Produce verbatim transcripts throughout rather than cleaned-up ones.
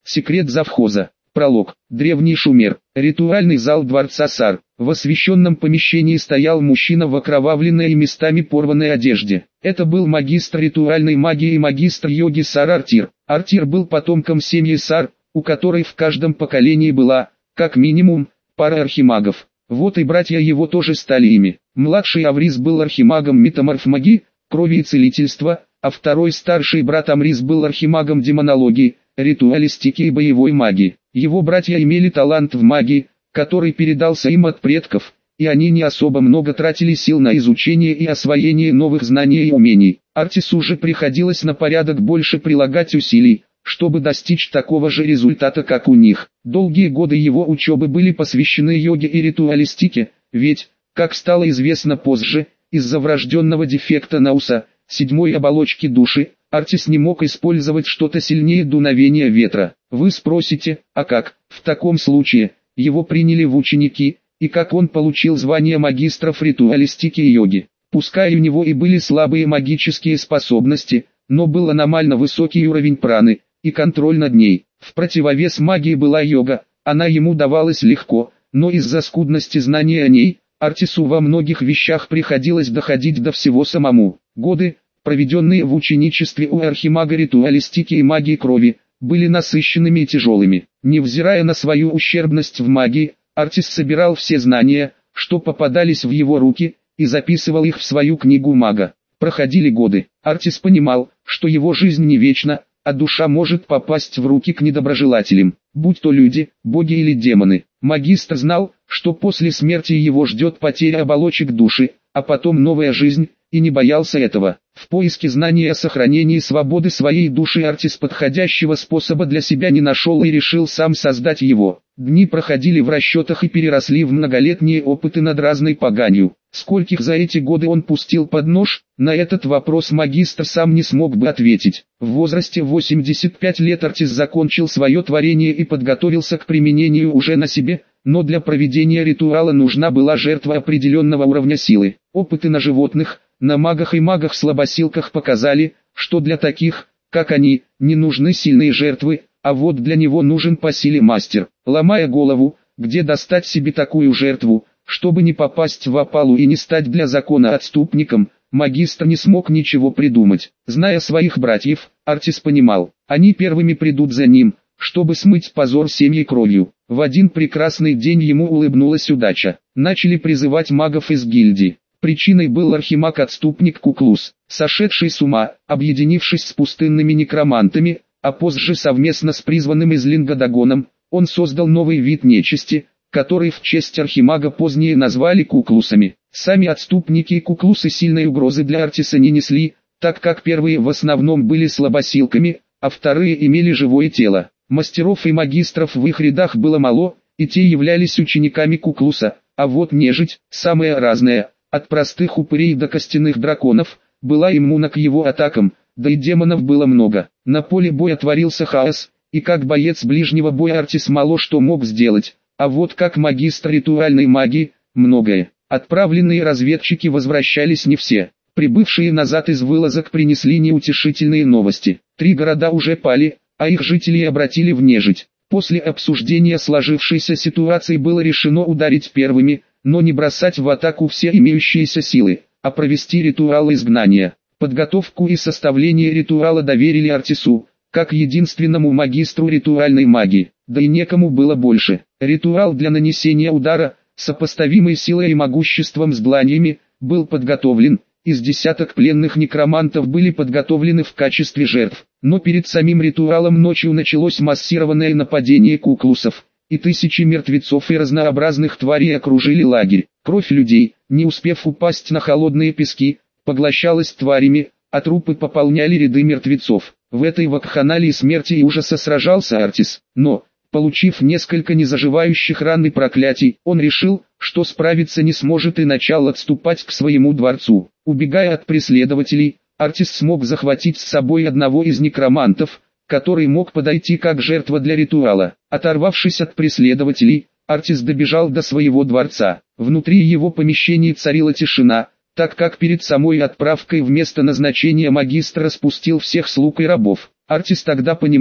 Секрет завхоза. Пролог. Древний Шумер. Ритуальный зал дворца Сар. В освещенном помещении стоял мужчина в окровавленной и местами порванной одежде. Это был магистр ритуальной магии и магистр йоги Сар Артир. Артир был потомком семьи Сар, у которой в каждом поколении была, как минимум, пара архимагов. Вот и братья его тоже стали ими. Младший Аврис был архимагом метаморф магии, крови и целительства, а второй старший брат Амрис был архимагом демонологии, ритуалистики и боевой магии. Его братья имели талант в магии, который передался им от предков, и они не особо много тратили сил на изучение и освоение новых знаний и умений. Артису же приходилось на порядок больше прилагать усилий, чтобы достичь такого же результата, как у них. Долгие годы его учебы были посвящены йоге и ритуалистике, ведь, как стало известно позже, из-за врожденного дефекта Науса, седьмой оболочки души, Артис не мог использовать что-то сильнее дуновения ветра. Вы спросите, а как? В таком случае, его приняли в ученики, и как он получил звание магистров ритуалистики и йоги. Пускай у него и были слабые магические способности, но был аномально высокий уровень праны, и контроль над ней. В противовес магии была йога, она ему давалась легко, но из-за скудности знаний о ней, Артису во многих вещах приходилось доходить до всего самому. Годы, проведенные в ученичестве у архимага ритуалистики и магии крови, были насыщенными и тяжелыми. Невзирая на свою ущербность в магии, Артис собирал все знания, что попадались в его руки, и записывал их в свою книгу мага. Проходили годы. Артис понимал, что его жизнь не вечна, а душа может попасть в руки к недоброжелателям, будь то люди, боги или демоны. Магистр знал, что после смерти его ждет потеря оболочек души, а потом новая жизнь, и не боялся этого. В поиске знаний о сохранении свободы своей души Артис подходящего способа для себя не нашел и решил сам создать его. Дни проходили в расчетах и переросли в многолетние опыты над разной поганью. Скольких за эти годы он пустил под нож, на этот вопрос магистр сам не смог бы ответить. В возрасте восьмидесяти пяти лет Артис закончил свое творение и подготовился к применению уже на себе, но для проведения ритуала нужна была жертва определенного уровня силы. Опыты на животных, на магах и магах-слабосилках показали, что для таких, как они, не нужны сильные жертвы, а вот для него нужен по силе мастер. Ломая голову, где достать себе такую жертву, чтобы не попасть в опалу и не стать для закона отступником, магистр не смог ничего придумать. Зная своих братьев, Артис понимал, они первыми придут за ним, чтобы смыть позор семьи кровью. В один прекрасный день ему улыбнулась удача. Начали призывать магов из гильдии. Причиной был архимаг-отступник Куклус, сошедший с ума, объединившись с пустынными некромантами, а позже совместно с призванным из Лингадагоном, он создал новый вид нечисти, который в честь архимага позднее назвали Куклусами. Сами отступники и Куклусы сильной угрозы для Артиса не несли, так как первые в основном были слабосилками, а вторые имели живое тело. Мастеров и магистров в их рядах было мало, и те являлись учениками Куклуса, а вот нежить, самая разная, от простых упырей до костяных драконов, была иммуна к его атакам, да и демонов было много. На поле боя творился хаос, и как боец ближнего боя Артис мало что мог сделать, а вот как магистр ритуальной магии, многое. Отправленные разведчики возвращались не все. Прибывшие назад из вылазок принесли неутешительные новости. Три города уже пали, а их жители обратили в нежить. После обсуждения сложившейся ситуации было решено ударить первыми, но не бросать в атаку все имеющиеся силы, а провести ритуал изгнания. Подготовку и составление ритуала доверили Артису, как единственному магистру ритуальной магии, да и некому было больше. Ритуал для нанесения удара, сопоставимый силой и могуществом с дланями, был подготовлен. Из десяток пленных некромантов были подготовлены в качестве жертв, но перед самим ритуалом ночью началось массированное нападение куклусов, и тысячи мертвецов и разнообразных тварей окружили лагерь. Кровь людей, не успев упасть на холодные пески, поглощалась тварями, а трупы пополняли ряды мертвецов. В этой вакханалии смерти и ужаса сражался Артис, но, получив несколько незаживающих ран и проклятий, он решил, что справиться не сможет и начал отступать к своему дворцу. Убегая от преследователей, Артис смог захватить с собой одного из некромантов, который мог подойти как жертва для ритуала. Оторвавшись от преследователей, Артис добежал до своего дворца. Внутри его помещений царила тишина, так как перед самой отправкой в место назначения магистр распустил всех слуг и рабов. Артис тогда понимал,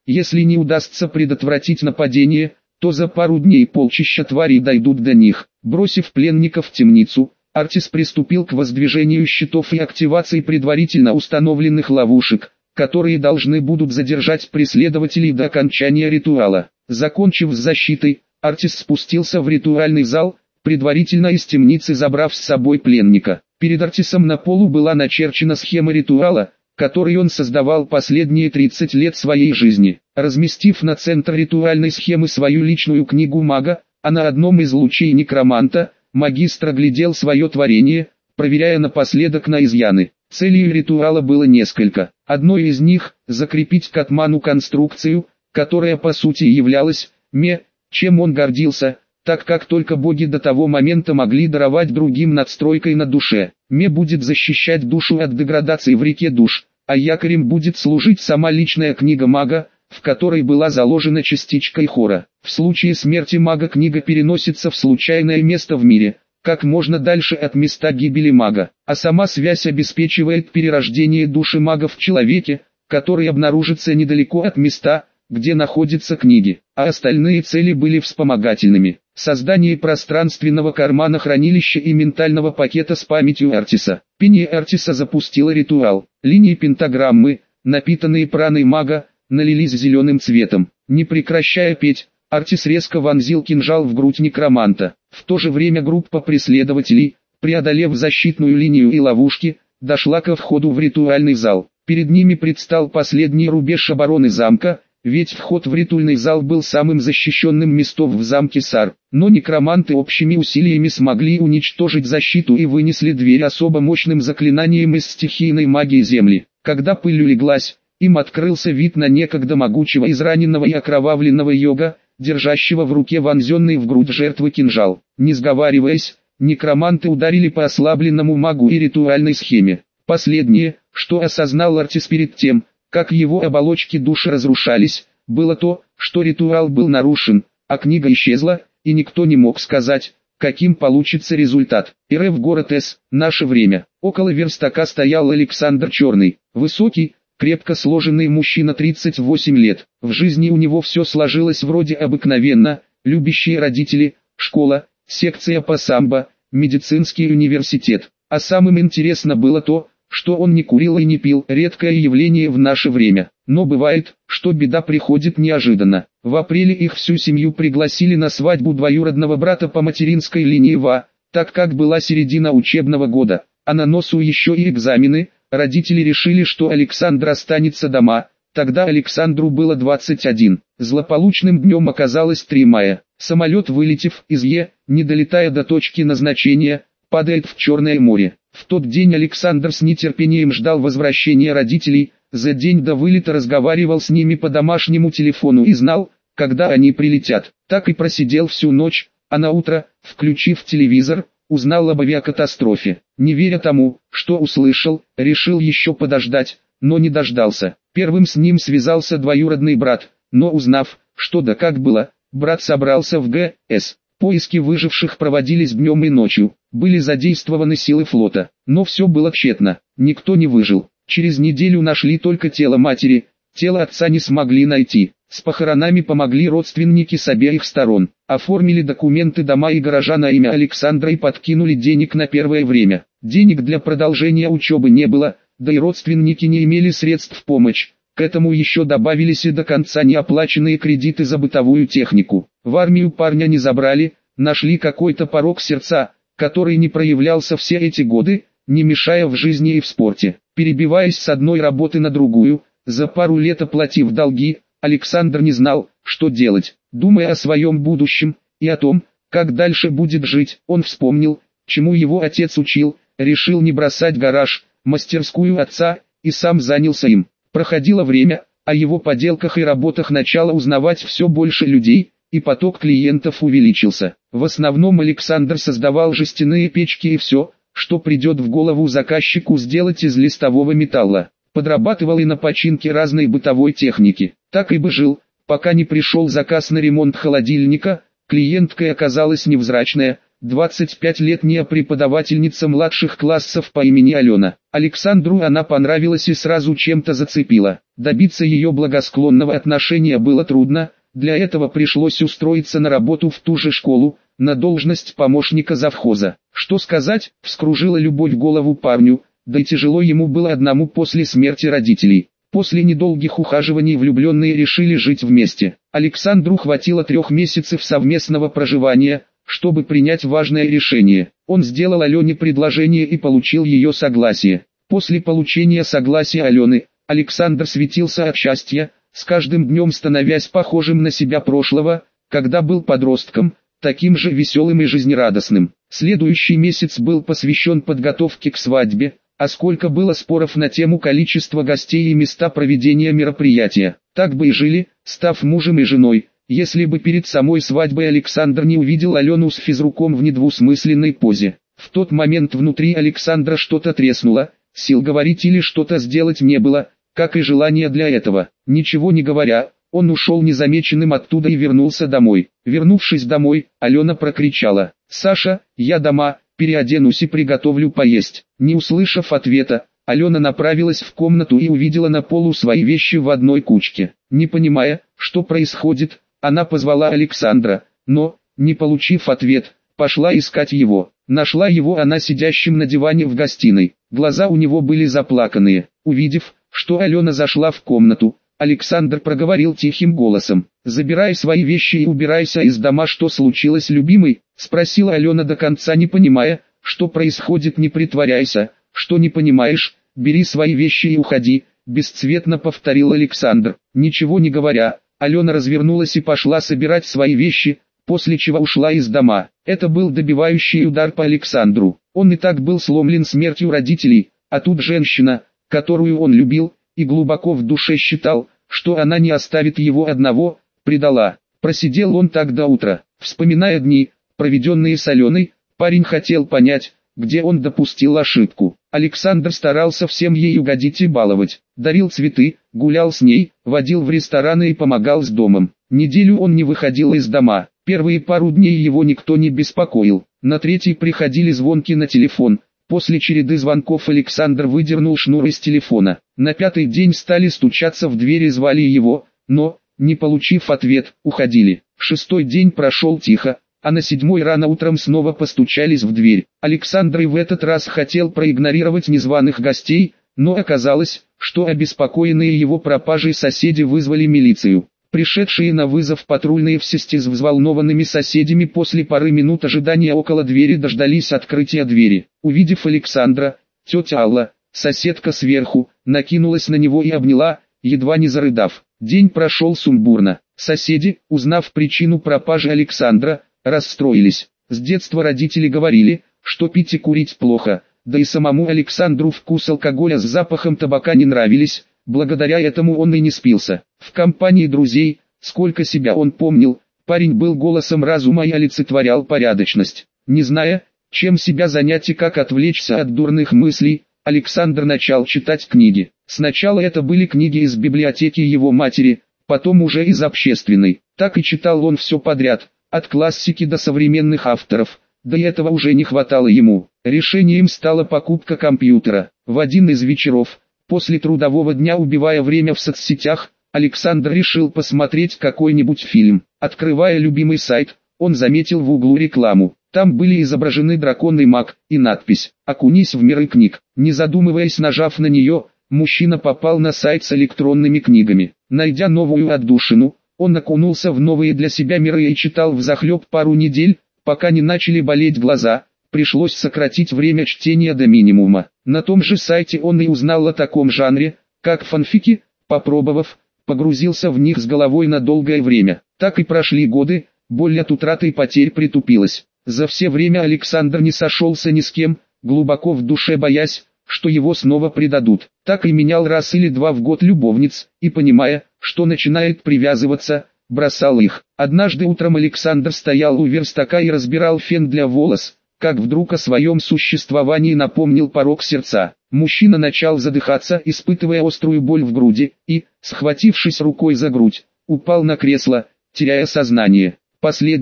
Если не удастся предотвратить нападение, то за пару дней полчища тварей дойдут до них. Бросив пленников в темницу, Артис приступил к воздвижению щитов и активации предварительно установленных ловушек, которые должны будут задержать преследователей до окончания ритуала. Закончив с защитой, Артис спустился в ритуальный зал, предварительно из темницы забрав с собой пленника. Перед Артисом на полу была начерчена схема ритуала, который он создавал последние тридцать лет своей жизни. Разместив на центр ритуальной схемы свою личную книгу мага, а на одном из лучей некроманта, магистр оглядел свое творение, проверяя напоследок на изъяны. Целей ритуала было несколько. Одной из них – закрепить Катману конструкцию, которая по сути являлась «ме», чем он гордился, так как только боги до того момента могли даровать другим надстройкой на душе. Ме будет защищать душу от деградации в реке душ, а якорем будет служить сама личная книга мага, в которой была заложена частичка Ихора. В случае смерти мага книга переносится в случайное место в мире, как можно дальше от места гибели мага, а сама связь обеспечивает перерождение души мага в человеке, который обнаружится недалеко от места, где находятся книги, а остальные цели были вспомогательными. Создание пространственного кармана хранилища и ментального пакета с памятью Артиса. Пение Артиса запустило ритуал. Линии пентаграммы, напитанные праной мага, налились зеленым цветом. Не прекращая петь, Артис резко вонзил кинжал в грудь некроманта. В то же время группа преследователей, преодолев защитную линию и ловушки, дошла ко входу в ритуальный зал. Перед ними предстал последний рубеж обороны замка, ведь вход в ритуальный зал был самым защищенным местом в замке Сар. Но некроманты общими усилиями смогли уничтожить защиту и вынесли дверь особо мощным заклинанием из стихийной магии земли. Когда пыль улеглась, им открылся вид на некогда могучего израненного и окровавленного йога, держащего в руке вонзенный в грудь жертвы кинжал. Не сговариваясь, некроманты ударили по ослабленному магу и ритуальной схеме. Последнее, что осознал Артис перед тем, как его оболочки души разрушались, было то, что ритуал был нарушен, а книга исчезла, и никто не мог сказать, каким получится результат. РФ город С, наше время. Около верстака стоял Александр Черный, высокий, крепко сложенный мужчина тридцать восемь лет. В жизни у него все сложилось вроде обыкновенно: любящие родители, школа, секция по самбо, медицинский университет. А самым интересно было то, что он не курил и не пил, редкое явление в наше время. Но бывает, что беда приходит неожиданно. В апреле их всю семью пригласили на свадьбу двоюродного брата по материнской линии Ва, так как была середина учебного года, а на носу еще и экзамены. Родители решили, что Александр останется дома, тогда Александру было двадцать один. Злополучным днем оказалось три мая. Самолет, вылетев из Е, не долетая до точки назначения, падает в Черное море. В тот день Александр с нетерпением ждал возвращения родителей, за день до вылета разговаривал с ними по домашнему телефону и знал, когда они прилетят. Так и просидел всю ночь, а на утро, включив телевизор, узнал об авиакатастрофе. Не веря тому, что услышал, решил еще подождать, но не дождался. Первым с ним связался двоюродный брат, но узнав, что да как было, брат собрался в ГС. Поиски выживших проводились днем и ночью, были задействованы силы флота, но все было тщетно, никто не выжил. Через неделю нашли только тело матери, тело отца не смогли найти. С похоронами помогли родственники с обеих сторон, оформили документы дома и гаража на имя Александра и подкинули денег на первое время. Денег для продолжения учебы не было, да и родственники не имели средств в помощь. К этому еще добавились и до конца неоплаченные кредиты за бытовую технику. В армию парня не забрали, нашли какой-то порок сердца, который не проявлялся все эти годы, не мешая в жизни и в спорте. Перебиваясь с одной работы на другую, за пару лет оплатив долги, Александр не знал, что делать. Думая о своем будущем и о том, как дальше будет жить, он вспомнил, чему его отец учил, решил не бросать гараж, мастерскую отца, и сам занялся им. Проходило время, о его поделках и работах начало узнавать все больше людей, и поток клиентов увеличился. В основном Александр создавал жестяные печки и все, что придет в голову заказчику сделать из листового металла. Подрабатывал и на починке разной бытовой техники. Так и бы жил, пока не пришел заказ на ремонт холодильника. Клиенткой оказалась невзрачная, двадцатипятилетняя преподавательница младших классов по имени Алена. Александру она понравилась и сразу чем-то зацепила. Добиться ее благосклонного отношения было трудно, для этого пришлось устроиться на работу в ту же школу, на должность помощника завхоза. Что сказать, вскружила любовь голову парню, да и тяжело ему было одному после смерти родителей. После недолгих ухаживаний влюбленные решили жить вместе. Александру хватило трех месяцев совместного проживания, чтобы принять важное решение. Он сделал Алене предложение и получил ее согласие. После получения согласия Алены, Александр светился от счастья, с каждым днем становясь похожим на себя прошлого, когда был подростком, таким же веселым и жизнерадостным. Следующий месяц был посвящен подготовке к свадьбе, а сколько было споров на тему количества гостей и места проведения мероприятия. Так бы и жили, став мужем и женой, если бы перед самой свадьбой Александр не увидел Алену с физруком в недвусмысленной позе. В тот момент внутри Александра что-то треснуло, сил говорить или что-то сделать не было, как и желания для этого. Ничего не говоря, он ушел незамеченным оттуда и вернулся домой. Вернувшись домой, Алена прокричала: «Саша, я дома, переоденусь и приготовлю поесть». Не услышав ответа, Алена направилась в комнату и увидела на полу свои вещи в одной кучке. Не понимая, что происходит, она позвала Александра, но, не получив ответ, пошла искать его. Нашла его она сидящим на диване в гостиной. Глаза у него были заплаканные. Увидев, что Алена зашла в комнату, Александр проговорил тихим голосом: «Забирай свои вещи и убирайся из дома». «Что случилось, любимый?» — спросила Алена, до конца не понимая, что происходит. «Не притворяйся, что не понимаешь, бери свои вещи и уходи», — бесцветно повторил Александр. Ничего не говоря, Алена развернулась и пошла собирать свои вещи, после чего ушла из дома. Это был добивающий удар по Александру. Он и так был сломлен смертью родителей, а тут женщина, которую он любил, и глубоко в душе считал, что она не оставит его одного, предала. Просидел он так до утра. Вспоминая дни, проведенные с Аленой, парень хотел понять, где он допустил ошибку. Александр старался всем ей угодить и баловать. Дарил цветы, гулял с ней, водил в рестораны и помогал с домом. Неделю он не выходил из дома. Первые пару дней его никто не беспокоил. На третий приходили звонки на телефон. После череды звонков Александр выдернул шнур из телефона. На пятый день стали стучаться в дверь и звали его, но, не получив ответ, уходили. Шестой день прошел тихо, а на седьмой рано утром снова постучались в дверь. Александр и в этот раз хотел проигнорировать незваных гостей, но оказалось, что обеспокоенные его пропажей соседи вызвали милицию. Пришедшие на вызов патрульные вместе с взволнованными соседями после пары минут ожидания около двери дождались открытия двери. Увидев Александра, тетя Алла, соседка сверху, накинулась на него и обняла, едва не зарыдав. День прошел сумбурно. Соседи, узнав причину пропажи Александра, расстроились. С детства родители говорили, что пить и курить плохо, да и самому Александру вкус алкоголя с запахом табака не нравились. Благодаря этому он и не спился. В компании друзей, сколько себя он помнил, парень был голосом разума и олицетворял порядочность. Не зная, чем себя занять и как отвлечься от дурных мыслей, Александр начал читать книги. Сначала это были книги из библиотеки его матери, потом уже из общественной. Так и читал он все подряд, от классики до современных авторов. Да и этого уже не хватало ему. Решением стала покупка компьютера. В один из вечеров, после трудового дня, убивая время в соцсетях, Александр решил посмотреть какой-нибудь фильм. Открывая любимый сайт, он заметил в углу рекламу. Там были изображены дракон и маг, и надпись «Окунись в миры книг». Не задумываясь, нажав на нее, мужчина попал на сайт с электронными книгами. Найдя новую отдушину, он окунулся в новые для себя миры и читал взахлеб пару недель, пока не начали болеть глаза. Пришлось сократить время чтения до минимума. На том же сайте он и узнал о таком жанре, как фанфики. Попробовав, погрузился в них с головой на долгое время. Так и прошли годы, боль от утраты и потерь притупилась. За все время Александр не сошелся ни с кем, глубоко в душе боясь, что его снова предадут. Так и менял раз или два в год любовниц, и понимая, что начинает привязываться, бросал их. Однажды утром Александр стоял у верстака и разбирал фен для волос, как вдруг о своем существовании напомнил порог сердца. Мужчина начал задыхаться, испытывая острую боль в груди, и, схватившись рукой за грудь, упал на кресло, теряя сознание. Последнее,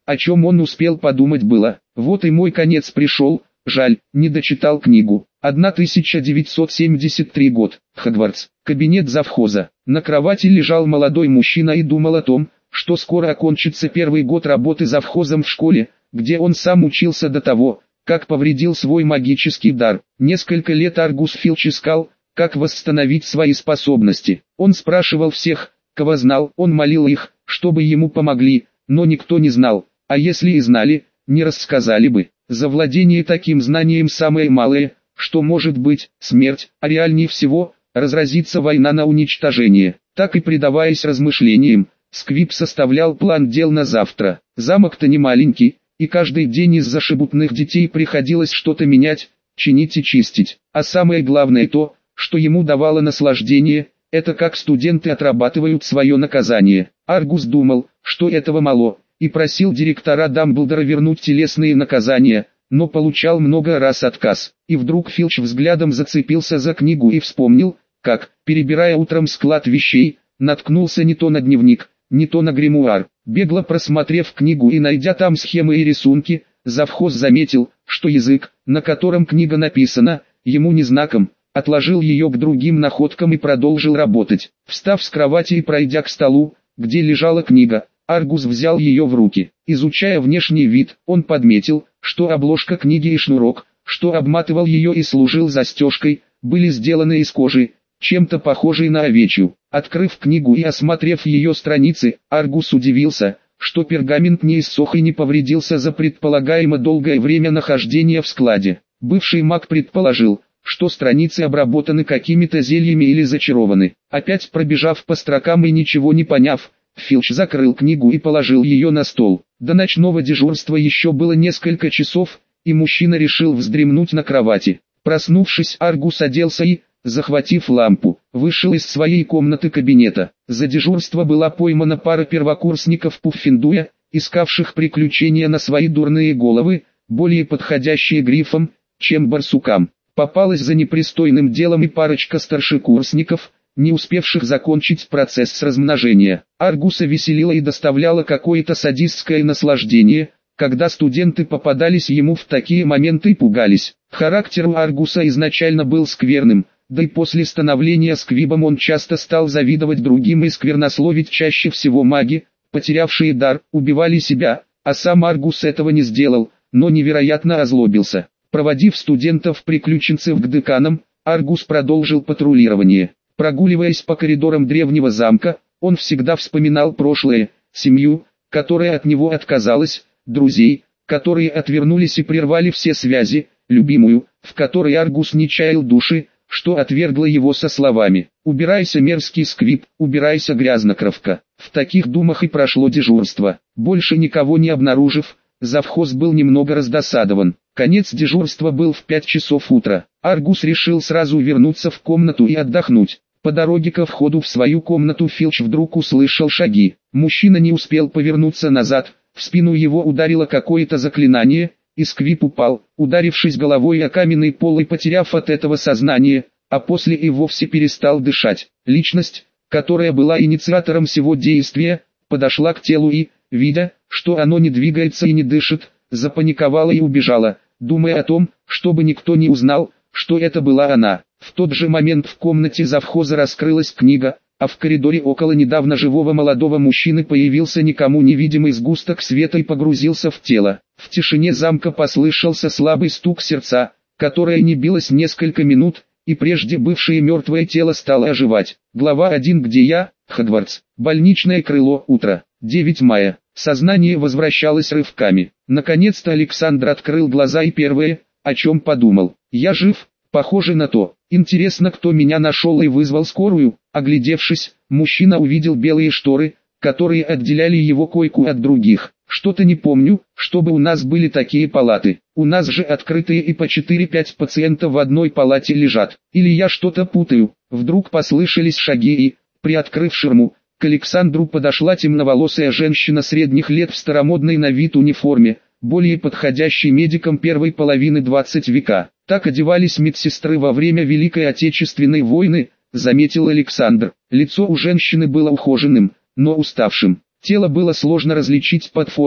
о чем он успел подумать было. Вот и мой конец пришел, жаль, не дочитал книгу. тысяча девятьсот семьдесят третий год, Хогвартс, кабинет завхоза. На кровати лежал молодой мужчина и думал о том, что скоро окончится первый год работы завхозом в школе, где он сам учился до того, как повредил свой магический дар. Несколько лет Аргус Филч искал, как восстановить свои способности. Он спрашивал всех, кого знал, он молил их, чтобы ему помогли, но никто не знал, а если и знали, не рассказали бы. За владение таким знанием самое малое, что может быть, смерть, а реальнее всего, разразится война на уничтожение. Так и предаваясь размышлениям, Сквиб составлял план дел на завтра. Замок-то не маленький, и каждый день из-за шебутных детей приходилось что-то менять, чинить и чистить. А самое главное то, что ему давало наслаждение, это как студенты отрабатывают свое наказание. Аргус думал, что этого мало, и просил директора Дамблдора вернуть телесные наказания, но получал много раз отказ. И вдруг Филч взглядом зацепился за книгу и вспомнил, как, перебирая утром склад вещей, наткнулся не то на дневник, не то на гримуар. Бегло просмотрев книгу и найдя там схемы и рисунки, завхоз заметил, что язык, на котором книга написана, ему не знаком, отложил ее к другим находкам и продолжил работать. Встав с кровати и пройдя к столу, где лежала книга, Аргус взял ее в руки. Изучая внешний вид, он подметил, что обложка книги и шнурок, что обматывал ее и служил застежкой, были сделаны из кожи, чем-то похожей на овечью. Открыв книгу и осмотрев ее страницы, Аргус удивился, что пергамент не иссох и не повредился за предполагаемо долгое время нахождения в складе. Бывший маг предположил, что страницы обработаны какими-то зельями или зачарованы. Опять пробежав по строкам и ничего не поняв, Филч закрыл книгу и положил ее на стол. До ночного дежурства еще было несколько часов, и мужчина решил вздремнуть на кровати. Проснувшись, Аргус оделся и, захватив лампу, вышел из своей комнаты кабинета. За дежурство была поймана пара первокурсников Пуффендуя, искавших приключения на свои дурные головы, более подходящие грифам, чем барсукам. Попалась за непристойным делом и парочка старшекурсников, не успевших закончить процесс размножения. Аргуса веселило и доставляло какое-то садистское наслаждение, когда студенты попадались ему в такие моменты и пугались. Характер у Аргуса изначально был скверным, да и после становления Сквибом он часто стал завидовать другим и сквернословить. Чаще всего маги, потерявшие дар, убивали себя, а сам Аргус этого не сделал, но невероятно озлобился. Проводив студентов-приключенцев к деканам, Аргус продолжил патрулирование. Прогуливаясь по коридорам древнего замка, он всегда вспоминал прошлое, семью, которая от него отказалась, друзей, которые отвернулись и прервали все связи, любимую, в которой Аргус не чаял души, что отвергла его со словами: «Убирайся, мерзкий Сквиб, убирайся, грязнокровка». В таких думах и прошло дежурство. Больше никого не обнаружив, завхоз был немного раздосадован. Конец дежурства был в пять часов утра. Аргус решил сразу вернуться в комнату и отдохнуть. По дороге ко входу в свою комнату Филч вдруг услышал шаги. Мужчина не успел повернуться назад, в спину его ударило какое-то заклинание, и Сквиб упал, ударившись головой о каменный пол и потеряв от этого сознание, а после и вовсе перестал дышать. Личность, которая была инициатором всего действия, подошла к телу и, видя, что оно не двигается и не дышит, запаниковала и убежала, думая о том, чтобы никто не узнал, что это была она. В тот же момент в комнате завхоза раскрылась книга, а в коридоре около недавно живого молодого мужчины появился никому невидимый сгусток света и погрузился в тело. В тишине замка послышался слабый стук сердца, которое не билось несколько минут, и прежде бывшее мертвое тело стало оживать. Глава один. Где я? Хогвартс. Больничное крыло. Утро. девятого мая. Сознание возвращалось рывками. Наконец-то Александр открыл глаза и первое, о чем подумал: я жив, похоже на то. Интересно, кто меня нашел и вызвал скорую? Оглядевшись, мужчина увидел белые шторы, которые отделяли его койку от других. Что-то не помню, чтобы у нас были такие палаты. У нас же открытые и по четыре-пять пациентов в одной палате лежат. Или я что-то путаю? Вдруг послышались шаги и, приоткрыв ширму, к Александру подошла темноволосая женщина средних лет в старомодной на вид униформе, более подходящей медикам первой половины двадцатого века. Так одевались медсестры во время Великой Отечественной войны, заметил Александр. Лицо у женщины было ухоженным, но уставшим. Тело было сложно различить под формой,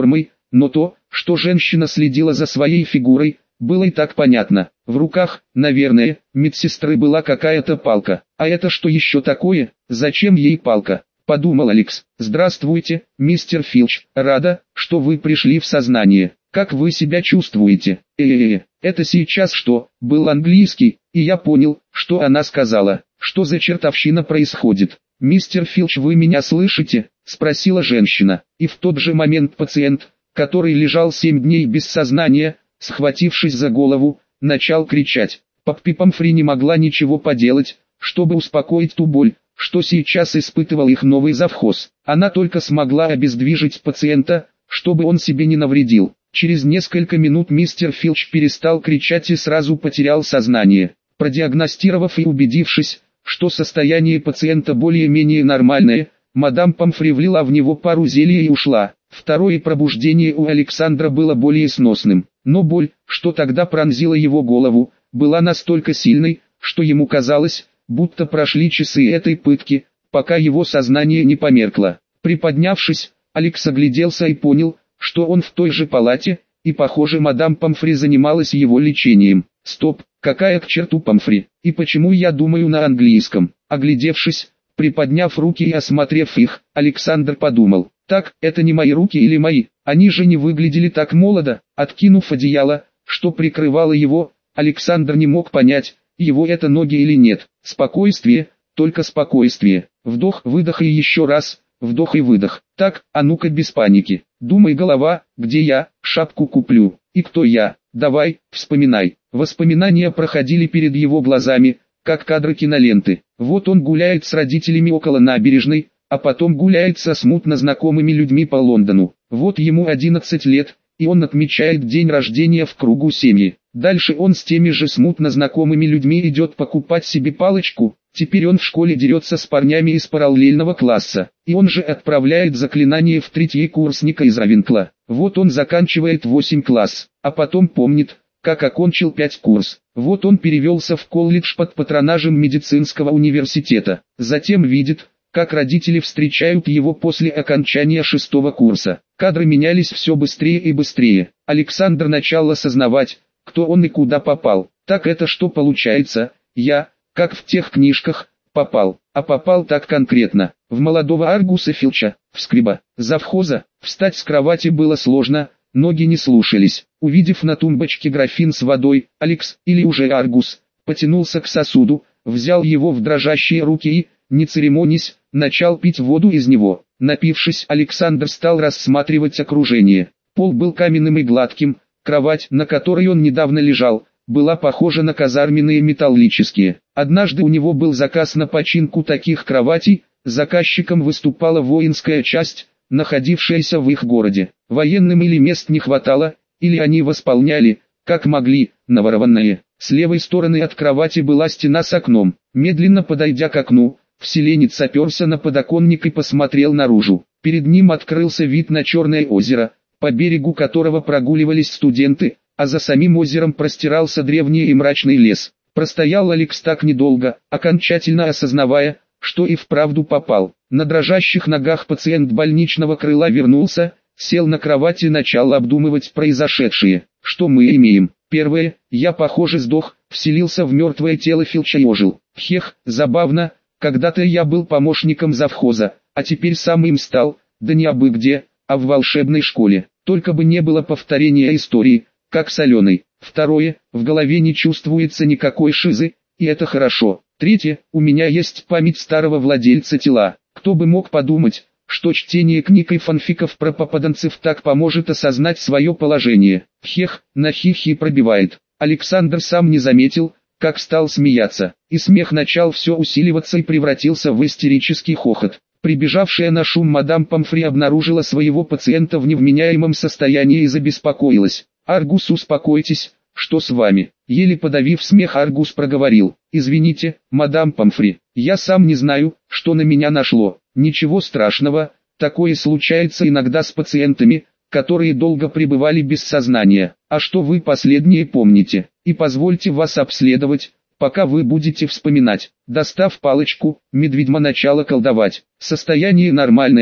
но то, что женщина следила за своей фигурой, было и так понятно. В руках, наверное, медсестры была какая-то палка. А это что еще такое? Зачем ей палка? Подумал Алекс. Здравствуйте, мистер Филч. Рада, что вы пришли в сознание. Как вы себя чувствуете? Э-э-э, это сейчас что? Был английский, и я понял, что она сказала. Что за чертовщина происходит? Мистер Филч, вы меня слышите? Спросила женщина. И в тот же момент пациент, который лежал семь дней без сознания, схватившись за голову, начал кричать. Паппи Помфри не могла ничего поделать, чтобы успокоить ту боль, что сейчас испытывал их новый завхоз. Она только смогла обездвижить пациента, чтобы он себе не навредил. Через несколько минут мистер Филч перестал кричать и сразу потерял сознание. Продиагностировав и убедившись, что состояние пациента более-менее нормальное, мадам Помфри влила в него пару зелья и ушла. Второе пробуждение у Александра было более сносным, но боль, что тогда пронзила его голову, была настолько сильной, что ему казалось, будто прошли часы этой пытки, пока его сознание не померкло. Приподнявшись, Алекс огляделся и понял, что он в той же палате, и похоже мадам Помфри занималась его лечением. Стоп, какая к черту Помфри, и почему я думаю на английском? Оглядевшись, приподняв руки и осмотрев их, Александр подумал, так, это не мои руки или мои, они же не выглядели так молодо. Откинув одеяло, что прикрывало его, Александр не мог понять, его это ноги или нет. Спокойствие, только спокойствие. Вдох, выдох и еще раз, вдох и выдох. Так, а ну-ка без паники. Думай, голова, где я, шапку куплю. И кто я? Давай, вспоминай. Воспоминания проходили перед его глазами, как кадры киноленты. Вот он гуляет с родителями около набережной, а потом гуляет со смутно знакомыми людьми по Лондону. Вот ему одиннадцать лет, и он отмечает день рождения в кругу семьи. Дальше он с теми же смутно знакомыми людьми идет покупать себе палочку. Теперь он в школе дерется с парнями из параллельного класса. И он же отправляет заклинание в третьекурсника из Равенкла. Вот он заканчивает восемь класс, а потом помнит, как окончил пять курс. Вот он перевелся в колледж под патронажем медицинского университета. Затем видит, как родители встречают его после окончания шестого курса. Кадры менялись все быстрее и быстрее. Александр начал осознавать, кто он и куда попал. Так это что получается? Я, как в тех книжках, попал. А попал так конкретно. В молодого Аргуса Филча, в скриба, завхоза. Встать с кровати было сложно, ноги не слушались. Увидев на тумбочке графин с водой, Алекс, или уже Аргус, потянулся к сосуду, взял его в дрожащие руки и, не церемонясь, начал пить воду из него. Напившись, Александр стал рассматривать окружение. Пол был каменным и гладким, кровать, на которой он недавно лежал, была похожа на казарменные металлические. Однажды у него был заказ на починку таких кроватей, заказчиком выступала воинская часть, находившаяся в их городе. Военным или мест не хватало, или они восполняли, как могли, наворованное. С левой стороны от кровати была стена с окном. Медленно подойдя к окну, вселенец оперся на подоконник и посмотрел наружу. Перед ним открылся вид на Черное озеро, по берегу которого прогуливались студенты, а за самим озером простирался древний и мрачный лес. Простоял Алекс так недолго, окончательно осознавая, что и вправду попал. На дрожащих ногах пациент больничного крыла вернулся, сел на кровать и начал обдумывать произошедшее. Что мы имеем? Первое, я похоже сдох, вселился в мертвое тело Филча и ожил. Хех, забавно, когда-то я был помощником завхоза, а теперь сам им стал, да не абы где, а в волшебной школе. Только бы не было повторения истории, как соленой. Второе, в голове не чувствуется никакой шизы, и это хорошо. Третье, у меня есть память старого владельца тела. Кто бы мог подумать, что чтение книг и фанфиков про попаданцев так поможет осознать свое положение. Хех, на хихи пробивает. Александр сам не заметил, как стал смеяться, и смех начал все усиливаться и превратился в истерический хохот. Прибежавшая на шум мадам Помфри обнаружила своего пациента в невменяемом состоянии и забеспокоилась. «Аргус, успокойтесь, что с вами?» Еле подавив смех, Аргус проговорил: «Извините, мадам Помфри, я сам не знаю, что на меня нашло. Ничего страшного, такое случается иногда с пациентами, которые долго пребывали без сознания. А что вы последнее помните? И позвольте вас обследовать, пока вы будете вспоминать». Достав палочку, медведьма начала колдовать. «Состояние нормальное»,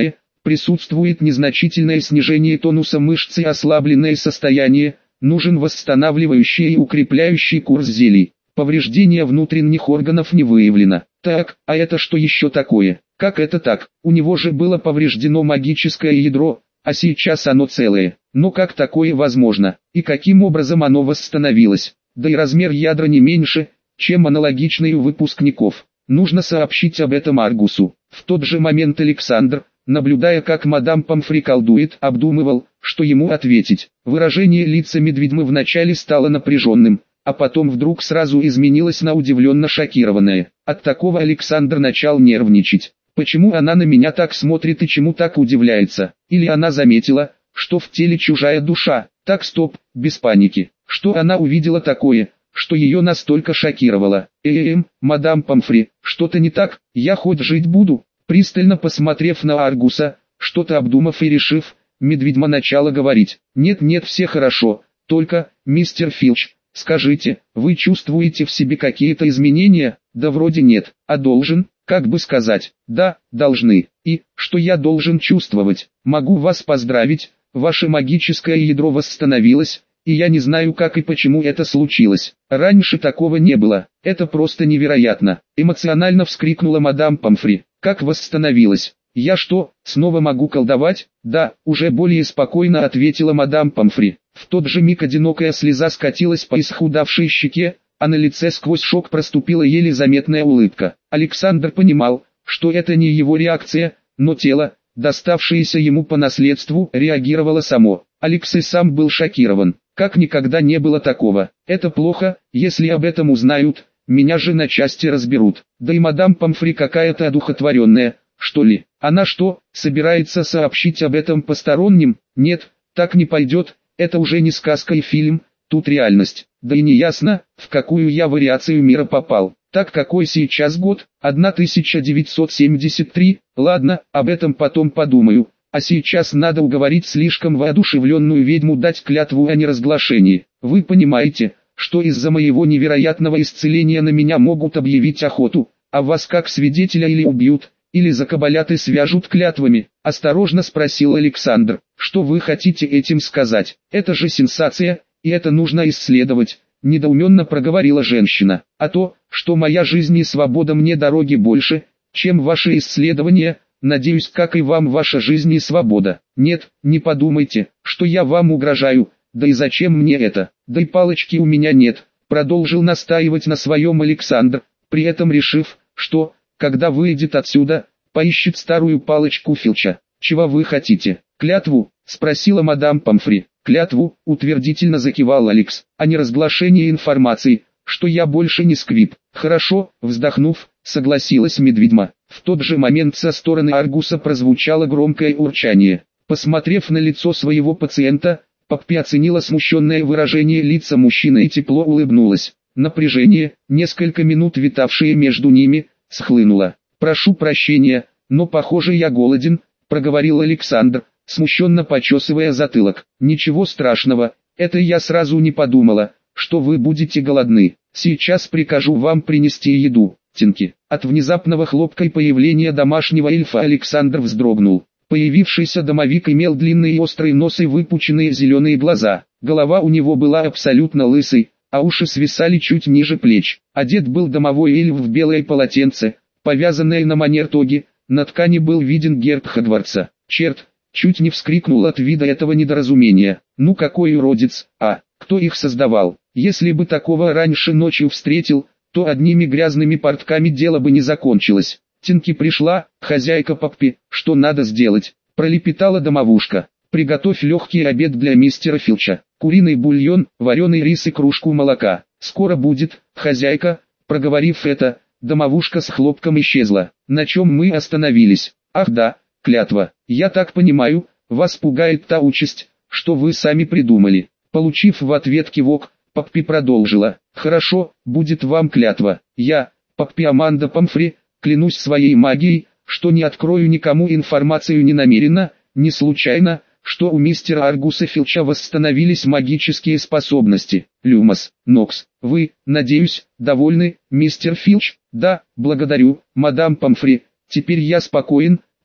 Присутствует незначительное снижение тонуса мышц и ослабленное состояние, нужен восстанавливающий и укрепляющий курс зелий. Повреждения внутренних органов не выявлено. Так, а это что еще такое? Как это так? У него же было повреждено магическое ядро, а сейчас оно целое. Но как такое возможно? И каким образом оно восстановилось? Да и размер ядра не меньше, чем аналогичный у выпускников. Нужно сообщить об этом Аргусу. В тот же момент Александр, наблюдая, как мадам Помфри колдует, обдумывал, что ему ответить. Выражение лица Медведьмы вначале стало напряженным, а потом вдруг сразу изменилось на удивленно шокированное. От такого Александр начал нервничать. Почему она на меня так смотрит и чему так удивляется? Или она заметила, что в теле чужая душа? Так, стоп, без паники. Что она увидела такое, что ее настолько шокировало? Эм, мадам Помфри, что-то не так, я хоть жить буду? Пристально посмотрев на Аргуса, что-то обдумав и решив, Медведьма начала говорить. Нет-нет, все хорошо, только, мистер Филч, скажите, вы чувствуете в себе какие-то изменения? Да вроде нет, а должен, как бы сказать, да, должны. И, что я должен чувствовать? Могу вас поздравить, ваше магическое ядро восстановилось, и я не знаю, как и почему это случилось. Раньше такого не было, это просто невероятно. Эмоционально вскрикнула мадам Помфри. Как восстановилось? Я что, снова могу колдовать? Да, уже более спокойно ответила мадам Помфри. В тот же миг одинокая слеза скатилась по исхудавшей щеке, а на лице сквозь шок проступила еле заметная улыбка. Александр понимал, что это не его реакция, но тело, доставшееся ему по наследству, реагировало само. Алекс и сам был шокирован. Как никогда не было такого. Это плохо, если об этом узнают, меня же на части разберут. Да и мадам Помфри какая-то одухотворенная, что ли. Она что, собирается сообщить об этом посторонним? Нет, так не пойдет, это уже не сказка и фильм, тут реальность. Да и не ясно, в какую я вариацию мира попал. Так какой сейчас год? тысяча девятьсот семьдесят три, ладно, об этом потом подумаю. А сейчас надо уговорить слишком воодушевленную ведьму дать клятву о неразглашении. Вы понимаете, что из-за моего невероятного исцеления на меня могут объявить охоту, а вас как свидетеля или убьют, или закабалят и свяжут клятвами? Осторожно спросил Александр. Что вы хотите этим сказать? Это же сенсация, и это нужно исследовать. Недоуменно проговорила женщина. А то, что моя жизнь и свобода мне дороги больше, чем ваши исследования, надеюсь, как и вам ваша жизнь и свобода. Нет, не подумайте, что я вам угрожаю, да и зачем мне это, да и палочки у меня нет, продолжил настаивать на своем Александр, при этом решив, что, когда выйдет отсюда, поищет старую палочку Филча. Чего вы хотите? Клятву? Спросила мадам Помфри. Клятву, утвердительно закивал Алекс, а не разглашение информации, что я больше не сквиб. Хорошо, вздохнув, согласилась Медведьма. В тот же момент со стороны Аргуса прозвучало громкое урчание. Посмотрев на лицо своего пациента, Поппи оценила смущенное выражение лица мужчины и тепло улыбнулась. Напряжение, несколько минут витавшее между ними, схлынуло. «Прошу прощения, но похоже я голоден», — проговорил Александр, смущенно почесывая затылок. «Ничего страшного, это я сразу не подумала, что вы будете голодны. Сейчас прикажу вам принести еду». Тинки. От внезапного хлопка и появления домашнего эльфа Александр вздрогнул. Появившийся домовик имел длинный и острый нос и выпученные зеленые глаза. Голова у него была абсолютно лысой, а уши свисали чуть ниже плеч. Одет был домовой эльф в белое полотенце, повязанное на манер тоги, на ткани был виден герб Хогвартса. Черт, чуть не вскрикнул от вида этого недоразумения. Ну какой уродец, а, кто их создавал? Если бы такого раньше ночью встретил, то одними грязными портками дело бы не закончилось. Тинки пришла, хозяйка Поппи, что надо сделать? Пролепетала домовушка. Приготовь легкий обед для мистера Филча. Куриный бульон, вареный рис и кружку молока. Скоро будет, хозяйка. Проговорив это, домовушка с хлопком исчезла. На чем мы остановились? Ах да, клятва. Я так понимаю, вас пугает та участь, что вы сами придумали. Получив в ответ кивок, Поппи продолжила. Хорошо, будет вам клятва. Я, Поппи Аманда Помфри, клянусь своей магией, что не открою никому информацию не намеренно, не случайно, что у мистера Аргуса Филча восстановились магические способности. Люмос, Нокс, вы, надеюсь, довольны, мистер Филч? Да, благодарю, мадам Помфри, теперь я спокоен,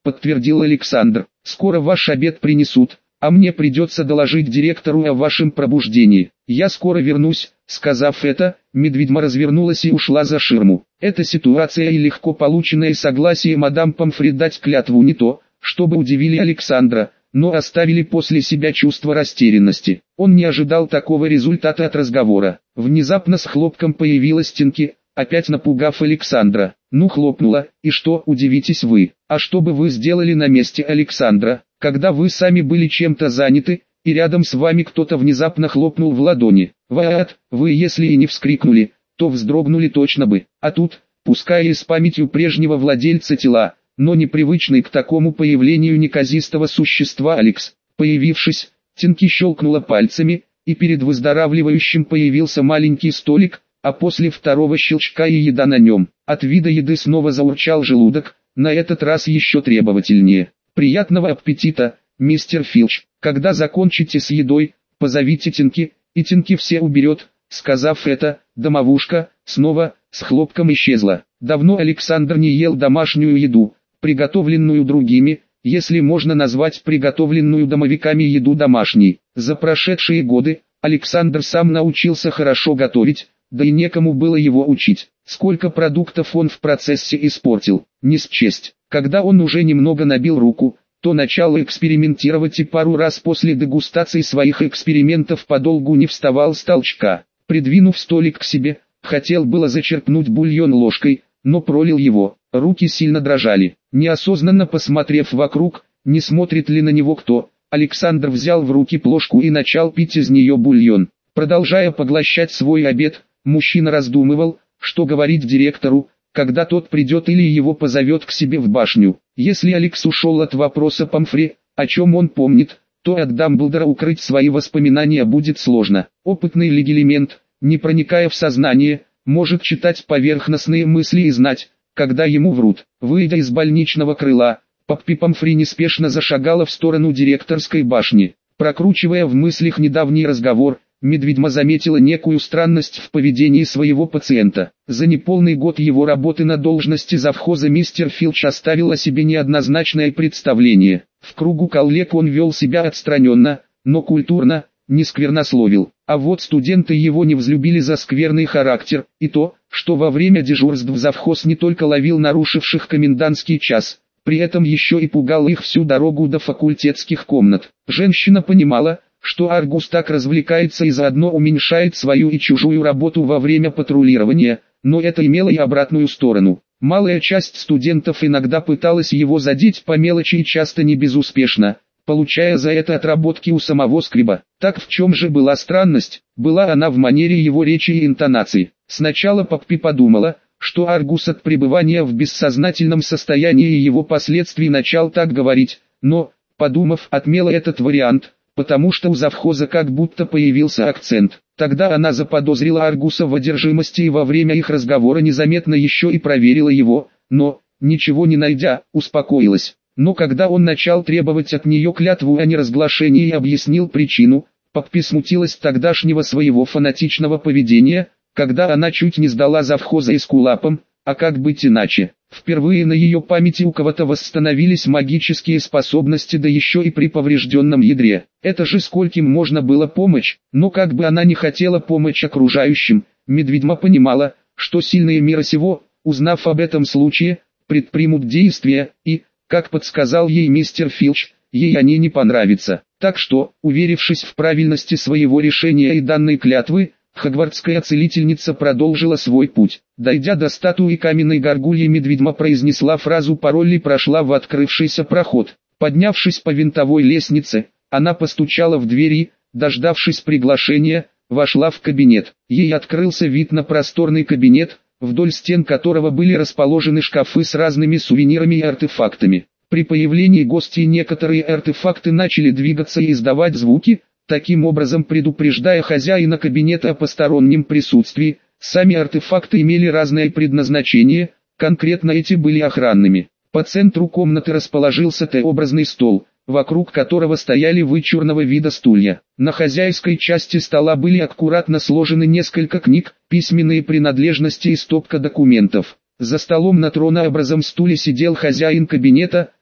подтвердил Александр. «Скоро ваш обед принесут, а мне придется доложить директору о вашем пробуждении. Я скоро вернусь». Сказав это, Медведьма развернулась и ушла за ширму. Эта ситуация и легко полученное согласие мадам Помфри дать клятву не то, чтобы удивили Александра, но оставили после себя чувство растерянности. Он не ожидал такого результата от разговора. Внезапно с хлопком появилась Тинки, опять напугав Александра. «Ну хлопнула, и что, удивитесь вы? А что бы вы сделали на месте Александра, когда вы сами были чем-то заняты, и рядом с вами кто-то внезапно хлопнул в ладони? Вот, вы если и не вскрикнули, то вздрогнули точно бы. А тут, пускай и с памятью прежнего владельца тела, но непривычный к такому появлению неказистого существа Алекс, появившись, Тинки щелкнула пальцами, и перед выздоравливающим появился маленький столик, а после второго щелчка и еда на нем. От вида еды снова заурчал желудок, на этот раз еще требовательнее. «Приятного аппетита, мистер Филч. Когда закончите с едой, позовите Тинки, и Тинки все уберет». Сказав это, домовушка, снова, с хлопком исчезла. Давно Александр не ел домашнюю еду, приготовленную другими, если можно назвать приготовленную домовиками еду домашней. За прошедшие годы, Александр сам научился хорошо готовить, да и некому было его учить. Сколько продуктов он в процессе испортил, не счесть. Когда он уже немного набил руку, то начал экспериментировать и пару раз после дегустации своих экспериментов подолгу не вставал с толчка. Придвинув столик к себе, хотел было зачерпнуть бульон ложкой, но пролил его, руки сильно дрожали. Неосознанно посмотрев вокруг, не смотрит ли на него кто, Александр взял в руки плошку и начал пить из нее бульон. Продолжая поглощать свой обед, мужчина раздумывал, что говорить директору, когда тот придет или его позовет к себе в башню. Если Алекс ушел от вопроса Помфри, о чем он помнит, то от Дамблдора укрыть свои воспоминания будет сложно. Опытный легилемент, не проникая в сознание, может читать поверхностные мысли и знать, когда ему врут. Выйдя из больничного крыла, Поппи Помфри неспешно зашагала в сторону директорской башни. Прокручивая в мыслях недавний разговор, Медведьма заметила некую странность в поведении своего пациента. За неполный год его работы на должности завхоза мистер Филч оставил о себе неоднозначное представление. В кругу коллег он вел себя отстраненно, но культурно, не сквернословил. А вот студенты его не взлюбили за скверный характер, и то, что во время дежурств завхоз не только ловил нарушивших комендантский час, при этом еще и пугал их всю дорогу до факультетских комнат. Женщина понимала, что Аргус так развлекается и заодно уменьшает свою и чужую работу во время патрулирования, но это имело и обратную сторону. Малая часть студентов иногда пыталась его задеть по мелочи и часто не безуспешно, получая за это отработки у самого Сквиба. Так в чем же была странность? Была она в манере его речи и интонации. Сначала Поппи подумала, что Аргус от пребывания в бессознательном состоянии и его последствий начал так говорить, но, подумав, отмела этот вариант, потому что у завхоза как будто появился акцент. Тогда она заподозрила Аргуса в одержимости и во время их разговора незаметно еще и проверила его, но, ничего не найдя, успокоилась. Но когда он начал требовать от нее клятву о неразглашении и объяснил причину, Поппи смутилась тогдашнего своего фанатичного поведения, когда она чуть не сдала завхоза эскулапом, а как быть иначе? Впервые на ее памяти у кого-то восстановились магические способности, да еще и при поврежденном ядре. Это же скольким можно было помочь, но как бы она ни хотела помочь окружающим, Медведьма понимала, что сильные мира сего, узнав об этом случае, предпримут действия, и, как подсказал ей мистер Филч, ей они не понравятся. Так что, уверившись в правильности своего решения и данной клятвы, хогвартская целительница продолжила свой путь. Дойдя до статуи каменной горгульи, Медведьма произнесла фразу пароль и прошла в открывшийся проход. Поднявшись по винтовой лестнице, она постучала в дверь и, дождавшись приглашения, вошла в кабинет. Ей открылся вид на просторный кабинет, вдоль стен которого были расположены шкафы с разными сувенирами и артефактами. При появлении гостей некоторые артефакты начали двигаться и издавать звуки, таким образом предупреждая хозяина кабинета о постороннем присутствии. Сами артефакты имели разное предназначение, конкретно эти были охранными. По центру комнаты расположился Т-образный стол, вокруг которого стояли вычурного вида стулья. На хозяйской части стола были аккуратно сложены несколько книг, письменные принадлежности и стопка документов. За столом на тронообразном стуле сидел хозяин кабинета,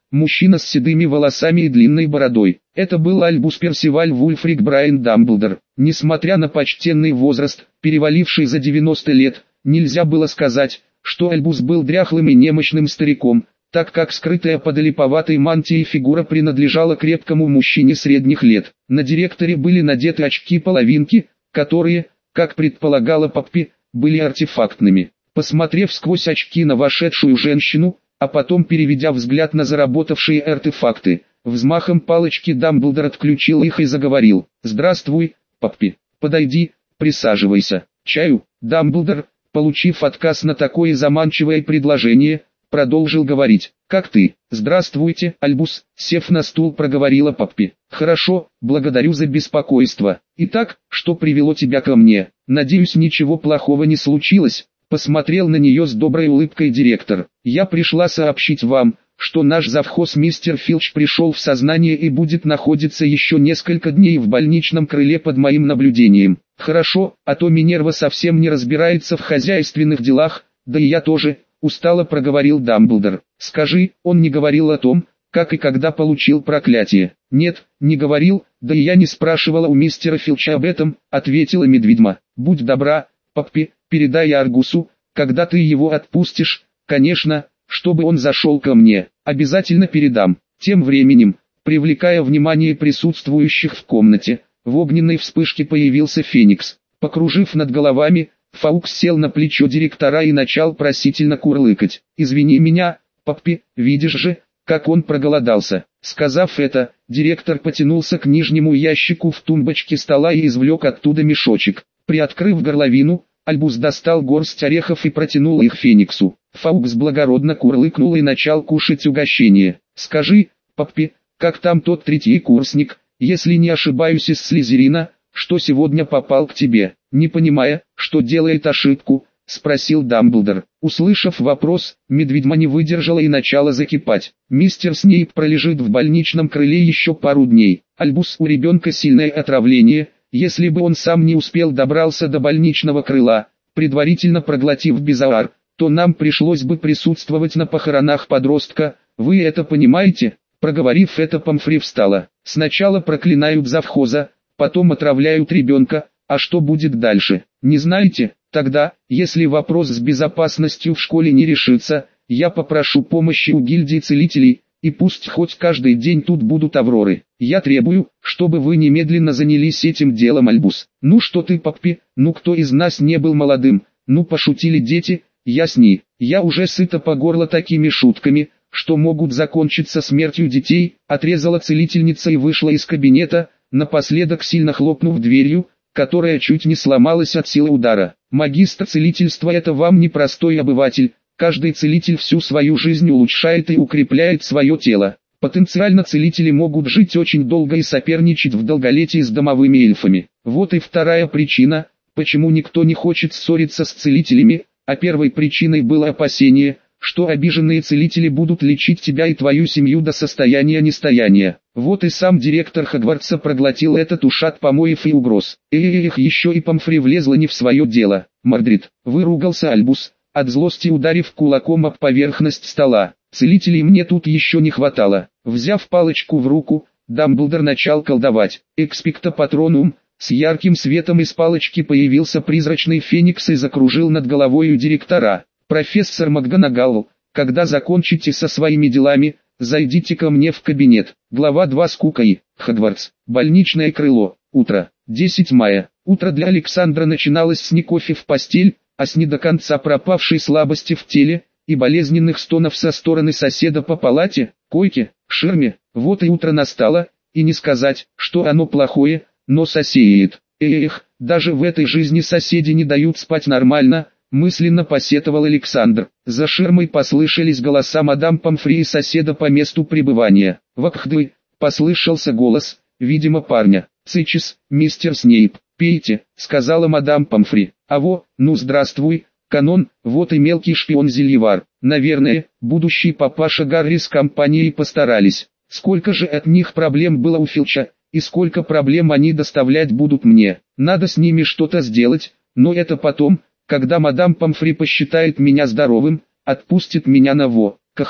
мужчина с седыми волосами и длинной бородой. Это был Альбус Персиваль Вульфрик Брайан Дамблдор. Несмотря на почтенный возраст, переваливший за девяносто лет, нельзя было сказать, что Альбус был дряхлым и немощным стариком, так как скрытая под липоватой мантией фигура принадлежала крепкому мужчине средних лет. На директоре были надеты очки-половинки, которые, как предполагала Поппи, были артефактными. Посмотрев сквозь очки на вошедшую женщину, а потом переведя взгляд на заработавшие артефакты, взмахом палочки Дамблдор отключил их и заговорил. «Здравствуй, Поппи. Подойди, присаживайся. Чаю?» Дамблдор, получив отказ на такое заманчивое предложение, продолжил говорить. «Как ты?» «Здравствуйте, Альбус», сев на стул, проговорила Поппи. «Хорошо, благодарю за беспокойство. Итак, что привело тебя ко мне? Надеюсь, ничего плохого не случилось?» Посмотрел на нее с доброй улыбкой директор. «Я пришла сообщить вам, что наш завхоз мистер Филч пришел в сознание и будет находиться еще несколько дней в больничном крыле под моим наблюдением». «Хорошо, а то Минерва совсем не разбирается в хозяйственных делах, да и я тоже», устало проговорил Дамблдор. «Скажи, он не говорил о том, как и когда получил проклятие?» «Нет, не говорил, да и я не спрашивала у мистера Филча об этом», ответила Медведьма. «Будь добра, Поппи, передай Аргусу, когда ты его отпустишь, конечно, чтобы он зашел ко мне, обязательно передам». Тем временем, привлекая внимание присутствующих в комнате, в огненной вспышке появился Феникс. Покружив над головами, Фаукс сел на плечо директора и начал просительно курлыкать. «Извини меня, Поппи, видишь же, как он проголодался». Сказав это, директор потянулся к нижнему ящику в тумбочке стола и извлек оттуда мешочек. Приоткрыв горловину, Альбус достал горсть орехов и протянул их Фениксу. Фаукс благородно курлыкнул и начал кушать угощение. «Скажи, Поппи, как там тот третий курсник, если не ошибаюсь, из Слизерина, что сегодня попал к тебе?» «Не понимая, что делает ошибку», — спросил Дамблдор. Услышав вопрос, Медведьма не выдержала и начала закипать. «Мистер Снейп пролежит в больничном крыле еще пару дней. Альбус, у ребенка сильное отравление. Если бы он сам не успел добрался до больничного крыла, предварительно проглотив безоар, то нам пришлось бы присутствовать на похоронах подростка. Вы это понимаете?» Проговорив это, Помфри встала. «Сначала проклинают завхоза, потом отравляют ребенка. А что будет дальше? Не знаете? Тогда, если вопрос с безопасностью в школе не решится, я попрошу помощи у гильдии целителей, и пусть хоть каждый день тут будут авроры. Я требую, чтобы вы немедленно занялись этим делом, Альбус». «Ну что ты, Поппи, ну кто из нас не был молодым? Ну пошутили дети, ясни. Я уже сыта по горло такими шутками, что могут закончиться смертью детей», отрезала целительница и вышла из кабинета, напоследок сильно хлопнув дверью, которая чуть не сломалась от силы удара. «Магистр целительства — это вам не простой обыватель, каждый целитель всю свою жизнь улучшает и укрепляет свое тело. Потенциально целители могут жить очень долго и соперничать в долголетии с домовыми эльфами. Вот и вторая причина, почему никто не хочет ссориться с целителями, а первой причиной было опасение, что обиженные целители будут лечить тебя и твою семью до состояния нестояния. Вот и сам директор Хогвартса проглотил этот ушат помоев и угроз. Эх, еще и Помфри влезла не в свое дело. Мордрид», — выругался Альбус, от злости ударив кулаком об поверхность стола. «Целителей мне тут еще не хватало». Взяв палочку в руку, Дамблдор начал колдовать. «Экспекто патронум». С ярким светом из палочки появился призрачный феникс и закружил над головой у директора. «Профессор МакГонагал, когда закончите со своими делами, зайдите ко мне в кабинет». Глава два. Скука и Хогвартс. Больничное крыло. Утро. десятое мая. Утро для Александра начиналось с не кофе в постель, а с не до конца пропавшей слабости в теле и болезненных стонов со стороны соседа по палате, койке, ширме. Вот и утро настало, и не сказать, что оно плохое, но сосеет. Эх, даже в этой жизни соседи не дают спать нормально, мысленно посетовал Александр. За ширмой послышались голоса мадам Помфри и соседа по месту пребывания. «Вакхдуй», — послышался голос, видимо парня. «Цичес, мистер Снейп, пейте», — сказала мадам Помфри. «Аво, ну здравствуй, канон, вот и мелкий шпион Зельевар. Наверное, будущий папаша Гарри с компанией постарались. Сколько же от них проблем было у Филча, и сколько проблем они доставлять будут мне. Надо с ними что-то сделать, но это потом, когда мадам Помфри посчитает меня здоровым, отпустит меня на во, КХМ».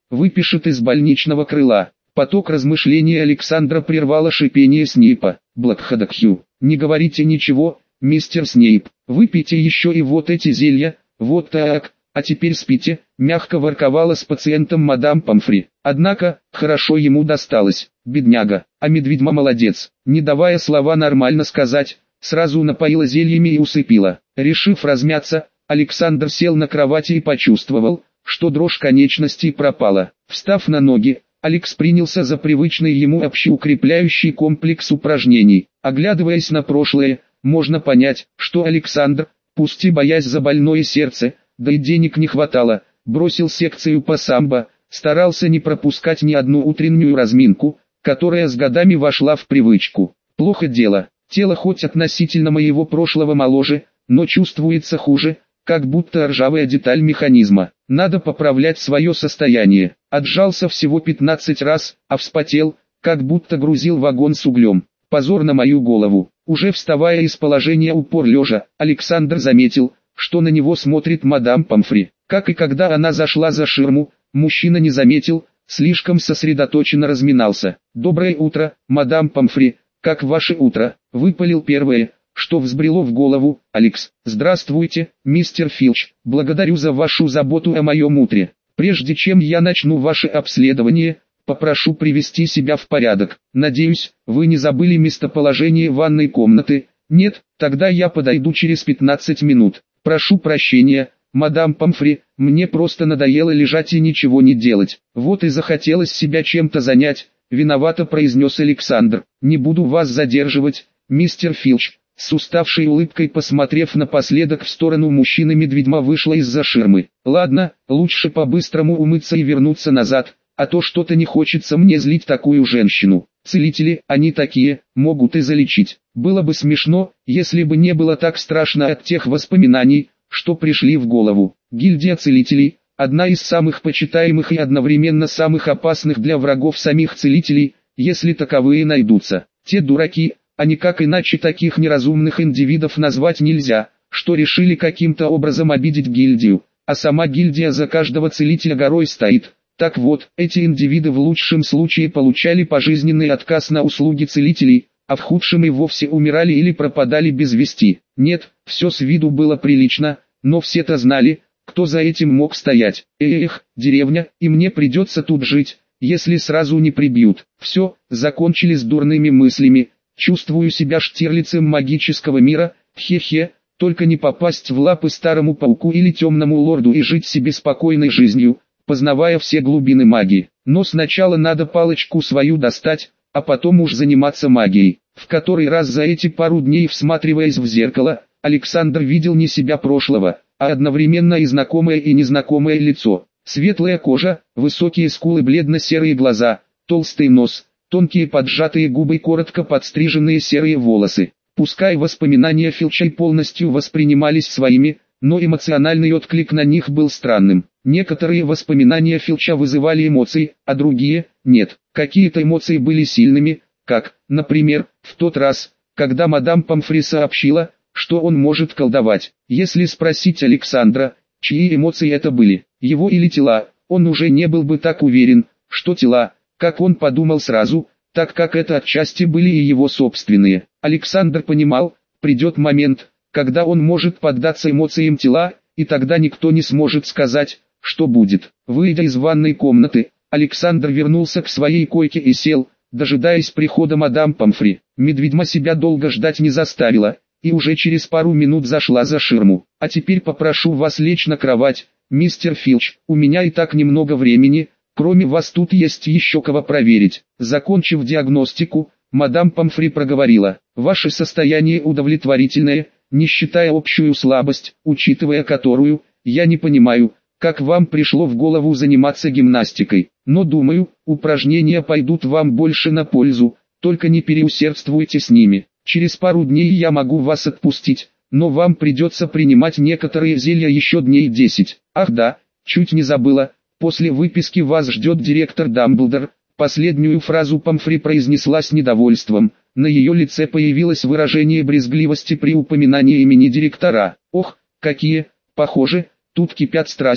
выпишет из больничного крыла. Поток размышлений Александра прервало шипение Снейпа. Блэкхедакхью, не говорите ничего, мистер Снейп, выпейте еще и вот эти зелья, вот так, а теперь спите, мягко ворковала с пациентом мадам Помфри. Однако, хорошо ему досталось, бедняга, а медведьма молодец, не давая слова нормально сказать, сразу напоила зельями и усыпила. Решив размяться, Александр сел на кровати и почувствовал, что дрожь конечностей пропала. Встав на ноги, Алекс принялся за привычный ему общеукрепляющий комплекс упражнений. Оглядываясь на прошлое, можно понять, что Александр, пусть и боясь за больное сердце, да и денег не хватало, бросил секцию по самбо, старался не пропускать ни одну утреннюю разминку, которая с годами вошла в привычку. Плохо дело, тело хоть относительно моего прошлого моложе, но чувствуется хуже, как будто ржавая деталь механизма. Надо поправлять свое состояние. Отжался всего пятнадцать раз, а вспотел, как будто грузил вагон с углем. Позор на мою голову. Уже вставая из положения упор лежа, Александр заметил, что на него смотрит мадам Помфри. Как и когда она зашла за ширму, мужчина не заметил, слишком сосредоточенно разминался. «Доброе утро, мадам Помфри, как ваше утро?» — выпалил первое, что взбрело в голову. «Алекс, здравствуйте, мистер Филч, благодарю за вашу заботу о моем утре. Прежде чем я начну ваше обследование, попрошу привести себя в порядок. Надеюсь, вы не забыли местоположение ванной комнаты? Нет, тогда я подойду через пятнадцать минут. Прошу прощения, мадам Помфри, мне просто надоело лежать и ничего не делать. Вот и захотелось себя чем-то занять», — виновато произнес Александр. «Не буду вас задерживать, мистер Филч». С уставшей улыбкой посмотрев напоследок в сторону мужчины-медведьма вышла из-за ширмы. «Ладно, лучше по-быстрому умыться и вернуться назад, а то что-то не хочется мне злить такую женщину. Целители, они такие, могут и залечить. Было бы смешно, если бы не было так страшно от тех воспоминаний, что пришли в голову. Гильдия целителей – одна из самых почитаемых и одновременно самых опасных для врагов самих целителей, если таковые найдутся. Те дураки, а никак иначе таких неразумных индивидов назвать нельзя, что решили каким-то образом обидеть гильдию, а сама гильдия за каждого целителя горой стоит. Так вот, эти индивиды в лучшем случае получали пожизненный отказ на услуги целителей, а в худшем и вовсе умирали или пропадали без вести. Нет, все с виду было прилично, но все-то знали, кто за этим мог стоять. Эх, деревня, и мне придется тут жить, если сразу не прибьют. Все, закончили с дурными мыслями. Чувствую себя Штирлицем магического мира, хе-хе, только не попасть в лапы старому пауку или темному лорду и жить себе спокойной жизнью, познавая все глубины магии. Но сначала надо палочку свою достать, а потом уж заниматься магией. В который раз за эти пару дней, всматриваясь в зеркало, Александр видел не себя прошлого, а одновременно и знакомое и незнакомое лицо. Светлая кожа, высокие скулы, бледно-серые глаза, толстый нос, тонкие поджатые губы, коротко подстриженные серые волосы. Пускай воспоминания Филча полностью воспринимались своими, но эмоциональный отклик на них был странным. Некоторые воспоминания Филча вызывали эмоции, а другие – нет. Какие-то эмоции были сильными, как, например, в тот раз, когда мадам Помфри сообщила, что он может колдовать. Если спросить Александра, чьи эмоции это были, его или тела, он уже не был бы так уверен, что тела, как он подумал сразу, так как это отчасти были и его собственные. Александр понимал, придет момент, когда он может поддаться эмоциям тела, и тогда никто не сможет сказать, что будет. Выйдя из ванной комнаты, Александр вернулся к своей койке и сел, дожидаясь прихода мадам Помфри. Медведьма себя долго ждать не заставила, и уже через пару минут зашла за ширму. «А теперь попрошу вас лечь на кровать, мистер Филч, у меня и так немного времени, кроме вас тут есть еще кого проверить». Закончив диагностику, мадам Помфри проговорила: «Ваше состояние удовлетворительное, не считая общую слабость, учитывая которую, я не понимаю, как вам пришло в голову заниматься гимнастикой, но думаю, упражнения пойдут вам больше на пользу, только не переусердствуйте с ними. Через пару дней я могу вас отпустить, но вам придется принимать некоторые зелья еще дней десять. Ах да, чуть не забыла, после выписки вас ждет директор Дамблдор». Последнюю фразу Помфри произнесла с недовольством, на ее лице появилось выражение брезгливости при упоминании имени директора. «Ох, какие, похоже, тут кипят страсти»,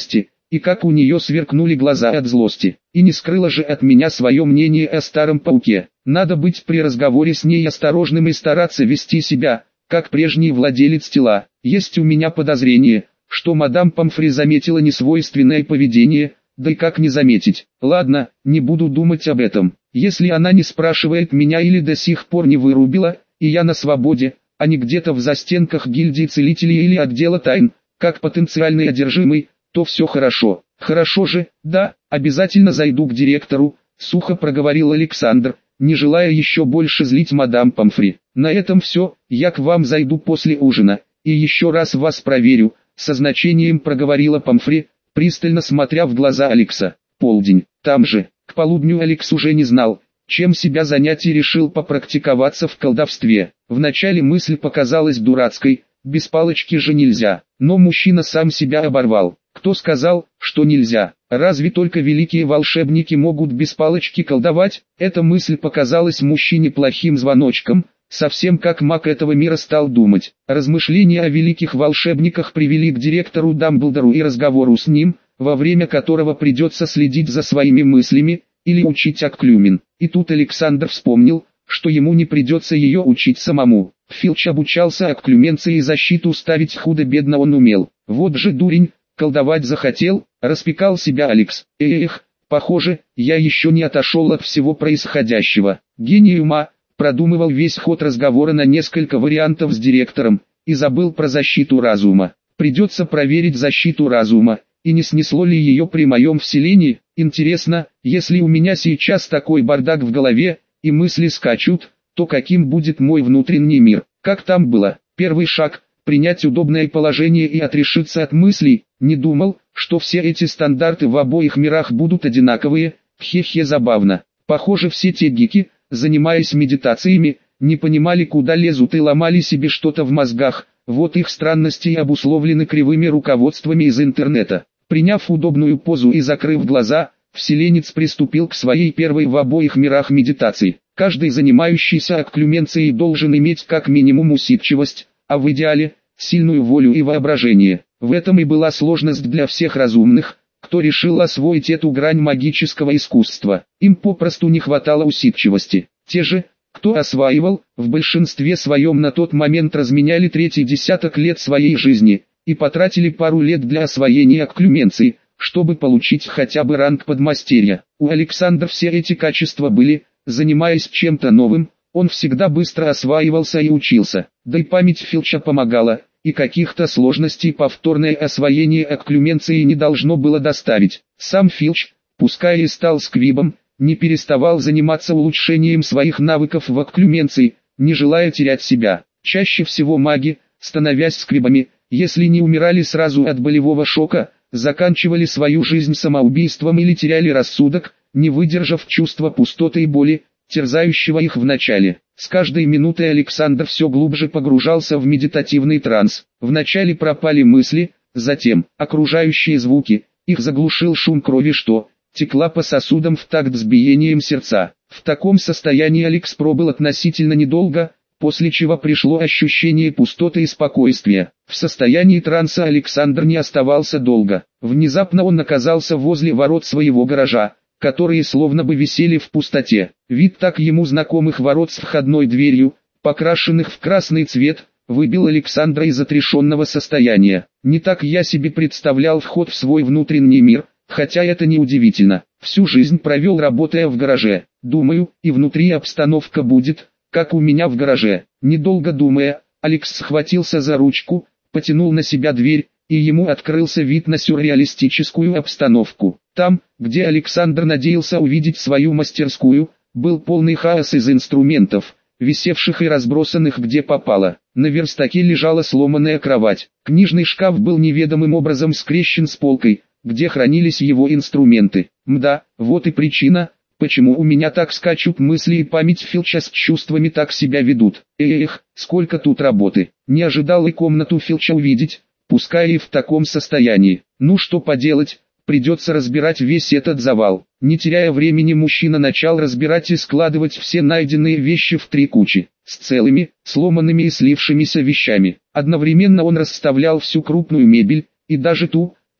и как у нее сверкнули глаза от злости. И не скрыла же от меня свое мнение о старом пауке. Надо быть при разговоре с ней осторожным и стараться вести себя, как прежний владелец тела. Есть у меня подозрение, что мадам Помфри заметила несвойственное поведение, да и как не заметить. Ладно, не буду думать об этом. Если она не спрашивает меня или до сих пор не вырубила, и я на свободе, а не где-то в застенках гильдии целителей или отдела тайн, как потенциальный одержимый, то все хорошо. Хорошо же, да, обязательно зайду к директору, сухо проговорил Александр, не желая еще больше злить мадам Помфри. На этом все, я к вам зайду после ужина, и еще раз вас проверю, со значением проговорила Помфри, пристально смотря в глаза Алекса. Полдень, там же. К полудню Алекс уже не знал, чем себя занять, и решил попрактиковаться в колдовстве. Вначале мысль показалась дурацкой, без палочки же нельзя, но мужчина сам себя оборвал. Кто сказал, что нельзя? Разве только великие волшебники могут без палочки колдовать? Эта мысль показалась мужчине плохим звоночком, совсем как маг этого мира стал думать. Размышления о великих волшебниках привели к директору Дамблдору и разговору с ним, во время которого придется следить за своими мыслями, или учить Акклюмин. И тут Александр вспомнил, что ему не придется ее учить самому. Филч обучался Акклюменции, и защиту ставить худо-бедно он умел. Вот же дурень, колдовать захотел, распекал себя Алекс. Эх, похоже, я еще не отошел от всего происходящего. Гений ума, продумывал весь ход разговора на несколько вариантов с директором, и забыл про защиту разума. Придется проверить защиту разума, и не снесло ли ее при моем вселении. Интересно, если у меня сейчас такой бардак в голове, и мысли скачут, то каким будет мой внутренний мир? Как там было? Первый шаг – принять удобное положение и отрешиться от мыслей. Не думал, что все эти стандарты в обоих мирах будут одинаковые. Хе-хе, забавно. Похоже, все те гики, занимаясь медитациями, не понимали, куда лезут, и ломали себе что-то в мозгах. Вот их странности и обусловлены кривыми руководствами из интернета. Приняв удобную позу и закрыв глаза, вселенец приступил к своей первой в обоих мирах медитации. Каждый занимающийся акклюменцией должен иметь как минимум усидчивость, а в идеале – сильную волю и воображение. В этом и была сложность для всех разумных, кто решил освоить эту грань магического искусства. Им попросту не хватало усидчивости. Те же, кто осваивал, в большинстве своем на тот момент разменяли третий десяток лет своей жизни, и потратили пару лет для освоения акклюменции, чтобы получить хотя бы ранг подмастерья. У Александра все эти качества были. Занимаясь чем-то новым, он всегда быстро осваивался и учился, да и память Филча помогала, и каких-то сложностей повторное освоение акклюменции не должно было доставить. Сам Филч, пускай и стал сквибом, не переставал заниматься улучшением своих навыков в акклюменции, не желая терять себя. Чаще всего маги, становясь сквибами, если не умирали сразу от болевого шока, заканчивали свою жизнь самоубийством или теряли рассудок, не выдержав чувства пустоты и боли, терзающего их в начале. С каждой минутой Александр все глубже погружался в медитативный транс. Вначале пропали мысли, затем окружающие звуки, их заглушил шум крови, что текла по сосудам в такт с биением сердца. В таком состоянии Алекс пробыл относительно недолго, после чего пришло ощущение пустоты и спокойствия. В состоянии транса Александр не оставался долго. Внезапно он оказался возле ворот своего гаража, которые словно бы висели в пустоте. Вид так ему знакомых ворот с входной дверью, покрашенных в красный цвет, выбил Александра из отрешенного состояния. Не так я себе представлял вход в свой внутренний мир, хотя это не удивительно. Всю жизнь провел, работая в гараже. Думаю, и внутри обстановка будет, как у меня в гараже. Недолго думая, Алекс схватился за ручку, потянул на себя дверь, и ему открылся вид на сюрреалистическую обстановку. Там, где Александр надеялся увидеть свою мастерскую, был полный хаос из инструментов, висевших и разбросанных где попало. На верстаке лежала сломанная кровать. Книжный шкаф был неведомым образом скрещен с полкой, где хранились его инструменты. Мда, вот и причина, почему у меня так скачут мысли и память Филча с чувствами так себя ведут. Эх, сколько тут работы. Не ожидал и комнату Филча увидеть, пускай и в таком состоянии. Ну что поделать, придется разбирать весь этот завал. Не теряя времени, мужчина начал разбирать и складывать все найденные вещи в три кучи, с целыми, сломанными и слившимися вещами. Одновременно он расставлял всю крупную мебель, и даже ту,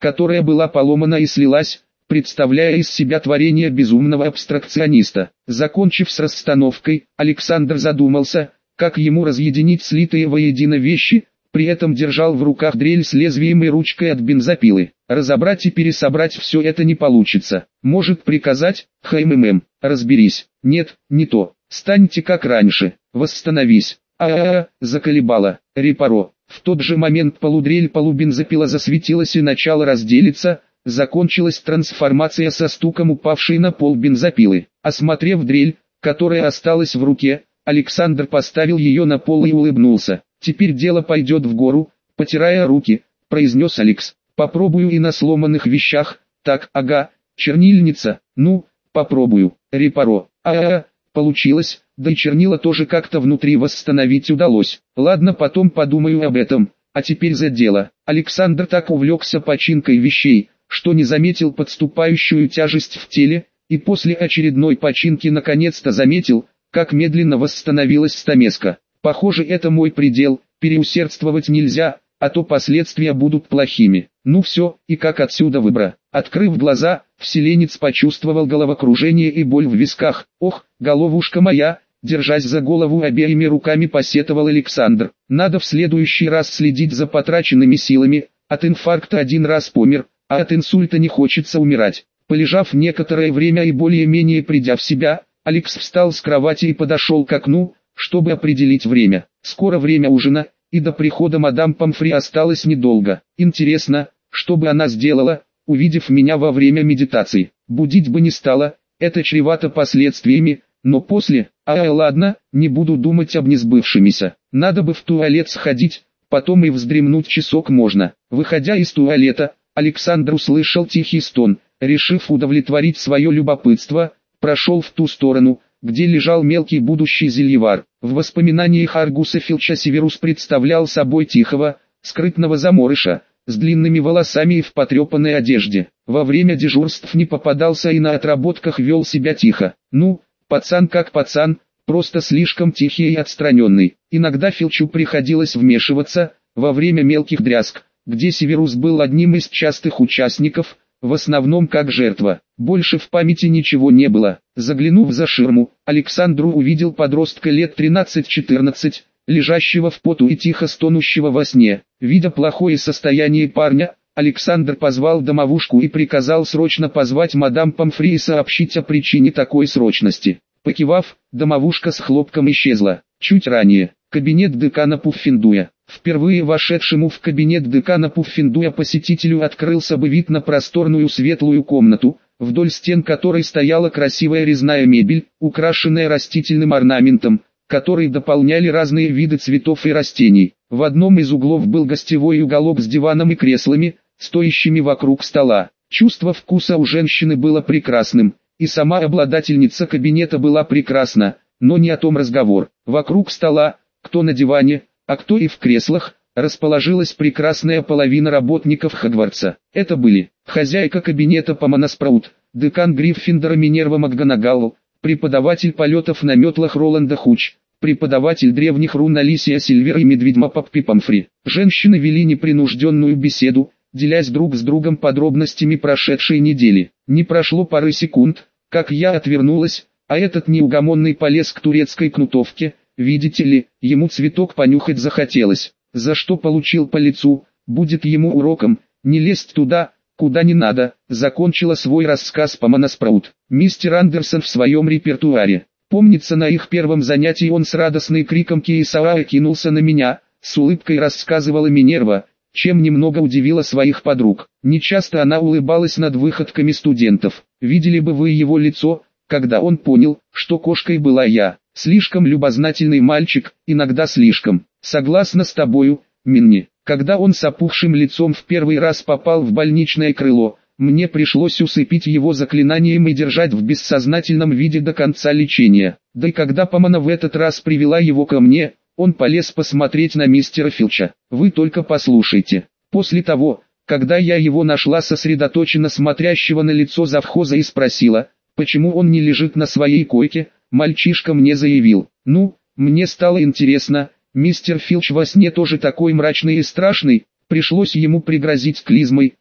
которая была поломана и слилась, представляя из себя творение безумного абстракциониста. Закончив с расстановкой, Александр задумался, как ему разъединить слитые воедино вещи, при этом держал в руках дрель с лезвием и ручкой от бензопилы. Разобрать и пересобрать все это не получится. Может приказать: «ХММ, разберись». Нет, не то. Станьте как раньше, восстановись. А-а-а, заколебало. Репаро. В тот же момент полудрель полубензопила засветилась и начала разделиться. Закончилась трансформация со стуком упавшей на пол бензопилы. Осмотрев дрель, которая осталась в руке, Александр поставил ее на пол и улыбнулся. «Теперь дело пойдет в гору», — потирая руки, произнес Алекс. «Попробую и на сломанных вещах. Так, ага, чернильница, ну, попробую. Репаро. А-а-а, получилось, да и чернила тоже как-то внутри восстановить удалось. Ладно, потом подумаю об этом, а теперь за дело». Александр так увлекся починкой вещей, что не заметил подступающую тяжесть в теле, и после очередной починки наконец-то заметил, как медленно восстановилась стамеска. «Похоже, это мой предел, переусердствовать нельзя, а то последствия будут плохими. Ну все, и как отсюда выбра?» Открыв глаза, вселенец почувствовал головокружение и боль в висках. «Ох, головушка моя!» Держась за голову обеими руками, посетовал Александр. «Надо в следующий раз следить за потраченными силами, от инфаркта один раз помер, а от инсульта не хочется умирать». Полежав некоторое время и более-менее придя в себя, Алекс встал с кровати и подошел к окну, чтобы определить время. Скоро время ужина, и до прихода мадам Помфри осталось недолго. Интересно, что бы она сделала, увидев меня во время медитации. Будить бы не стала, это чревато последствиями, но после, а ладно, не буду думать об несбывшемся. Надо бы в туалет сходить, потом и вздремнуть часок можно. Выходя из туалета, Александр услышал тихий стон. Решив удовлетворить свое любопытство, прошел в ту сторону, где лежал мелкий будущий зельевар. В воспоминаниях Аргуса Филча Северус представлял собой тихого, скрытного заморыша, с длинными волосами и в потрепанной одежде. Во время дежурств не попадался и на отработках вел себя тихо. Ну, пацан как пацан, просто слишком тихий и отстраненный. Иногда Филчу приходилось вмешиваться, во время мелких дрязг, где Северус был одним из частых участников, в основном как жертва. Больше в памяти ничего не было. Заглянув за ширму, Александру увидел подростка лет тринадцать-четырнадцать, лежащего в поту и тихо стонущего во сне. Видя плохое состояние парня, Александр позвал домовушку и приказал срочно позвать мадам Помфри и сообщить о причине такой срочности. Покивав, домовушка с хлопком исчезла. Чуть ранее, кабинет декана Пуффендуя. Впервые вошедшему в кабинет декана Пуффендуя посетителю открылся бы вид на просторную светлую комнату, вдоль стен которой стояла красивая резная мебель, украшенная растительным орнаментом, который дополняли разные виды цветов и растений. В одном из углов был гостевой уголок с диваном и креслами, стоящими вокруг стола. Чувство вкуса у женщины было прекрасным, и сама обладательница кабинета была прекрасна, но не о том разговор. Вокруг стола, кто на диване, а кто и в креслах, расположилась прекрасная половина работников Хогвартса. Это были хозяйка кабинета Помона Спраут, декан Гриффиндора Минерва МакГонагал, преподаватель полетов на метлах Роланда Хуч, преподаватель древних рун Алисия Сильвер и медведьма Паппи Помфри. Женщины вели непринужденную беседу, делясь друг с другом подробностями прошедшей недели. Не прошло пары секунд, как я отвернулась, а этот неугомонный полез к турецкой кнутовке. Видите ли, ему цветок понюхать захотелось, за что получил по лицу, будет ему уроком, не лезть туда, куда не надо. Закончила свой рассказ Помона Спраут. Мистер Андерсон в своем репертуаре. Помнится, на их первом занятии он с радостным криком «Киесаа» кинулся на меня, с улыбкой рассказывала Минерва, чем немного удивила своих подруг. Нечасто она улыбалась над выходками студентов. Видели бы вы его лицо, когда он понял, что кошкой была я. Слишком любознательный мальчик, иногда слишком. Согласна с тобою, Минни. Когда он с опухшим лицом в первый раз попал в больничное крыло, мне пришлось усыпить его заклинанием и держать в бессознательном виде до конца лечения. Да и когда Помона в этот раз привела его ко мне, он полез посмотреть на мистера Филча. Вы только послушайте. После того, когда я его нашла сосредоточенно смотрящего на лицо завхоза и спросила, почему он не лежит на своей койке, мальчишка мне заявил: «Ну, мне стало интересно, мистер Филч во сне тоже такой мрачный и страшный». Пришлось ему пригрозить клизмой, а,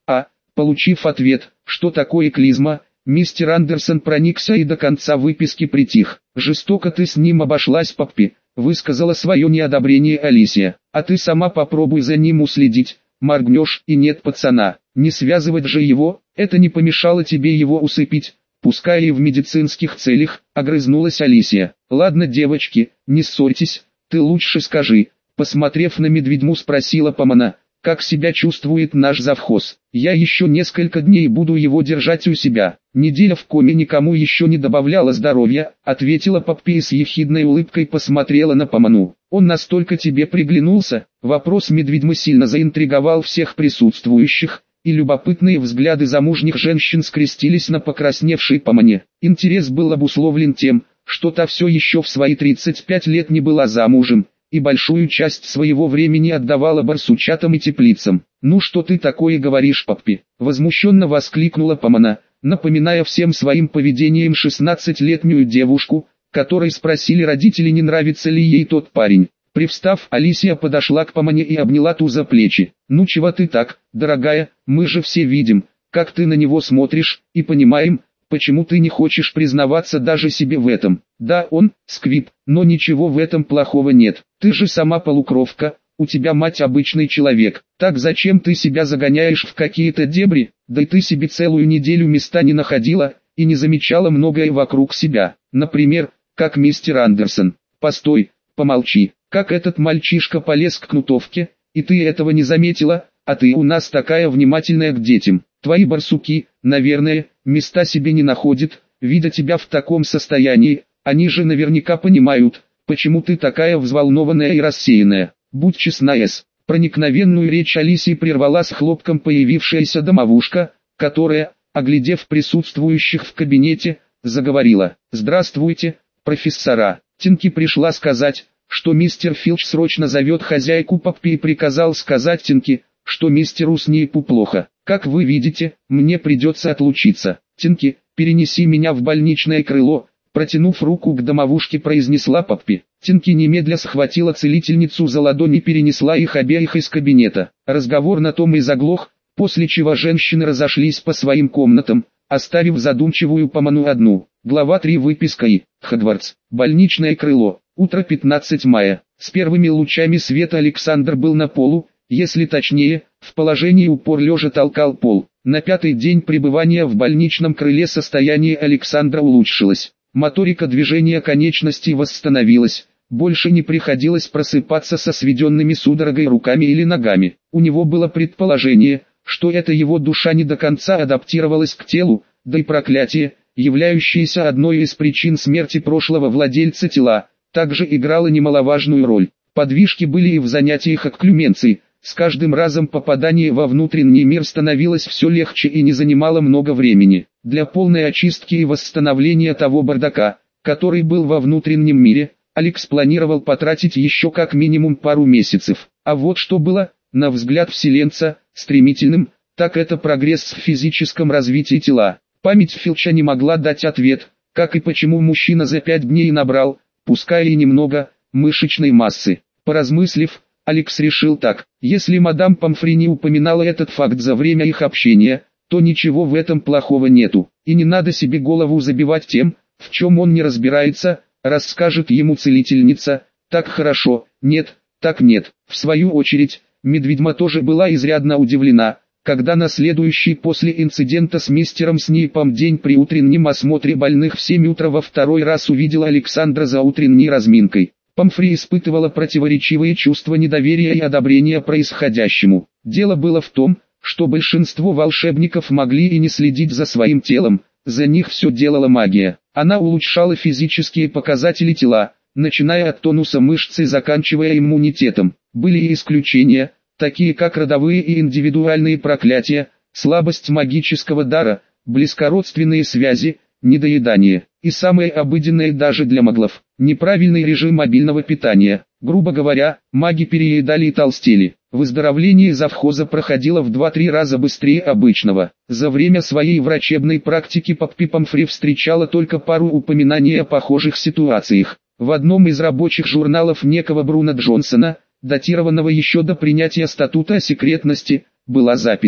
Получив ответ, что такое клизма, мистер Андерсон проникся и до конца выписки притих. «Жестоко ты с ним обошлась, Поппи», — высказала свое неодобрение Алисия. «А ты сама попробуй за ним уследить, моргнешь и нет пацана. Не связывать же его, это не помешало тебе его усыпить, пускай и в медицинских целях», — огрызнулась Алисия. «Ладно, девочки, не ссорьтесь, ты лучше скажи», — посмотрев на Медведьму, спросила Помана, «как себя чувствует наш завхоз? Я еще несколько дней буду его держать у себя». «Неделя в коме никому еще не добавляла здоровья», — ответила Поппи и с ехидной улыбкой посмотрела на Поману. «Он настолько тебе приглянулся?» Вопрос Медведьмы сильно заинтриговал всех присутствующих, и любопытные взгляды замужних женщин скрестились на покрасневшей Помане. Интерес был обусловлен тем, что та все еще в свои тридцать пять лет не была замужем, и большую часть своего времени отдавала барсучатам и теплицам. «Ну что ты такое говоришь, Поппи?» — возмущенно воскликнула Помана, напоминая всем своим поведением шестнадцатилетнюю девушку, которой спросили родители, не нравится ли ей тот парень. Привстав, Алисия подошла к Помане и обняла ту за плечи. «Ну чего ты так, дорогая, мы же все видим, как ты на него смотришь, и понимаем, почему ты не хочешь признаваться даже себе в этом. Да, он, сквиб, но ничего в этом плохого нет. Ты же сама полукровка, у тебя мать обычный человек. Так зачем ты себя загоняешь в какие-то дебри? Да и ты себе целую неделю места не находила, и не замечала многое вокруг себя. Например, как мистер Андерсон. Постой, помолчи. Как этот мальчишка полез к кнутовке, и ты этого не заметила, а ты у нас такая внимательная к детям. Твои барсуки, наверное, места себе не находят, видя тебя в таком состоянии, они же наверняка понимают, почему ты такая взволнованная и рассеянная. Будь честна, Эс». Проникновенную речь Алисии прервала с хлопком появившаяся домовушка, которая, оглядев присутствующих в кабинете, заговорила. «Здравствуйте, профессора. Тинки пришла сказать, что мистер Филч срочно зовет хозяйку Поппи и приказал сказать Тинки, что мистеру Снейпу плохо. Как вы видите, мне придется отлучиться. Тинки, перенеси меня в больничное крыло», протянув руку к домовушке, произнесла Поппи. Тинки немедля схватила целительницу за ладони и перенесла их обеих из кабинета. Разговор на том и заглох, после чего женщины разошлись по своим комнатам, оставив задумчивую Поману одну. Глава три. Выписка И. Хогвартс. Больничное крыло. Утро пятнадцатого мая. С первыми лучами света Александр был на полу, если точнее, в положении упор лежа толкал пол. На пятый день пребывания в больничном крыле состояние Александра улучшилось. Моторика движения конечностей восстановилась, больше не приходилось просыпаться со сведенными судорогой руками или ногами. У него было предположение, что эта его душа не до конца адаптировалась к телу, да и проклятие, являющееся одной из причин смерти прошлого владельца тела, также играло немаловажную роль. Подвижки были и в занятиях окклюменцией. С каждым разом попадание во внутренний мир становилось все легче и не занимало много времени. Для полной очистки и восстановления того бардака, который был во внутреннем мире, Алекс планировал потратить еще как минимум пару месяцев. А вот что было, на взгляд вселенца, стремительным, так это прогресс в физическом развитии тела. Память Филча не могла дать ответ, как и почему мужчина за пять дней набрал, пускай и немного, мышечной массы. Поразмыслив, Алекс решил так: если мадам Помфри не упоминала этот факт за время их общения, то ничего в этом плохого нету, и не надо себе голову забивать тем, в чем он не разбирается, расскажет ему целительница. Так хорошо, нет, так нет. В свою очередь, Медведьма тоже была изрядно удивлена, когда на следующий после инцидента с мистером Снейпом день при утреннем осмотре больных в семь утра во второй раз увидела Александра за утренней разминкой. Помфри испытывала противоречивые чувства недоверия и одобрения происходящему. Дело было в том, что большинство волшебников могли и не следить за своим телом, за них все делала магия. Она улучшала физические показатели тела, начиная от тонуса мышц и заканчивая иммунитетом. Были и исключения, такие как родовые и индивидуальные проклятия, слабость магического дара, близкородственные связи, недоедание. И самое обыденное даже для маглов – неправильный режим мобильного питания. Грубо говоря, маги переедали и толстели. Выздоровление завхоза проходило в два-три раза быстрее обычного. За время своей врачебной практики Поппи Помфри встречала только пару упоминаний о похожих ситуациях. В одном из рабочих журналов некого Бруна Джонсона, датированного еще до принятия статута о секретности, была запись: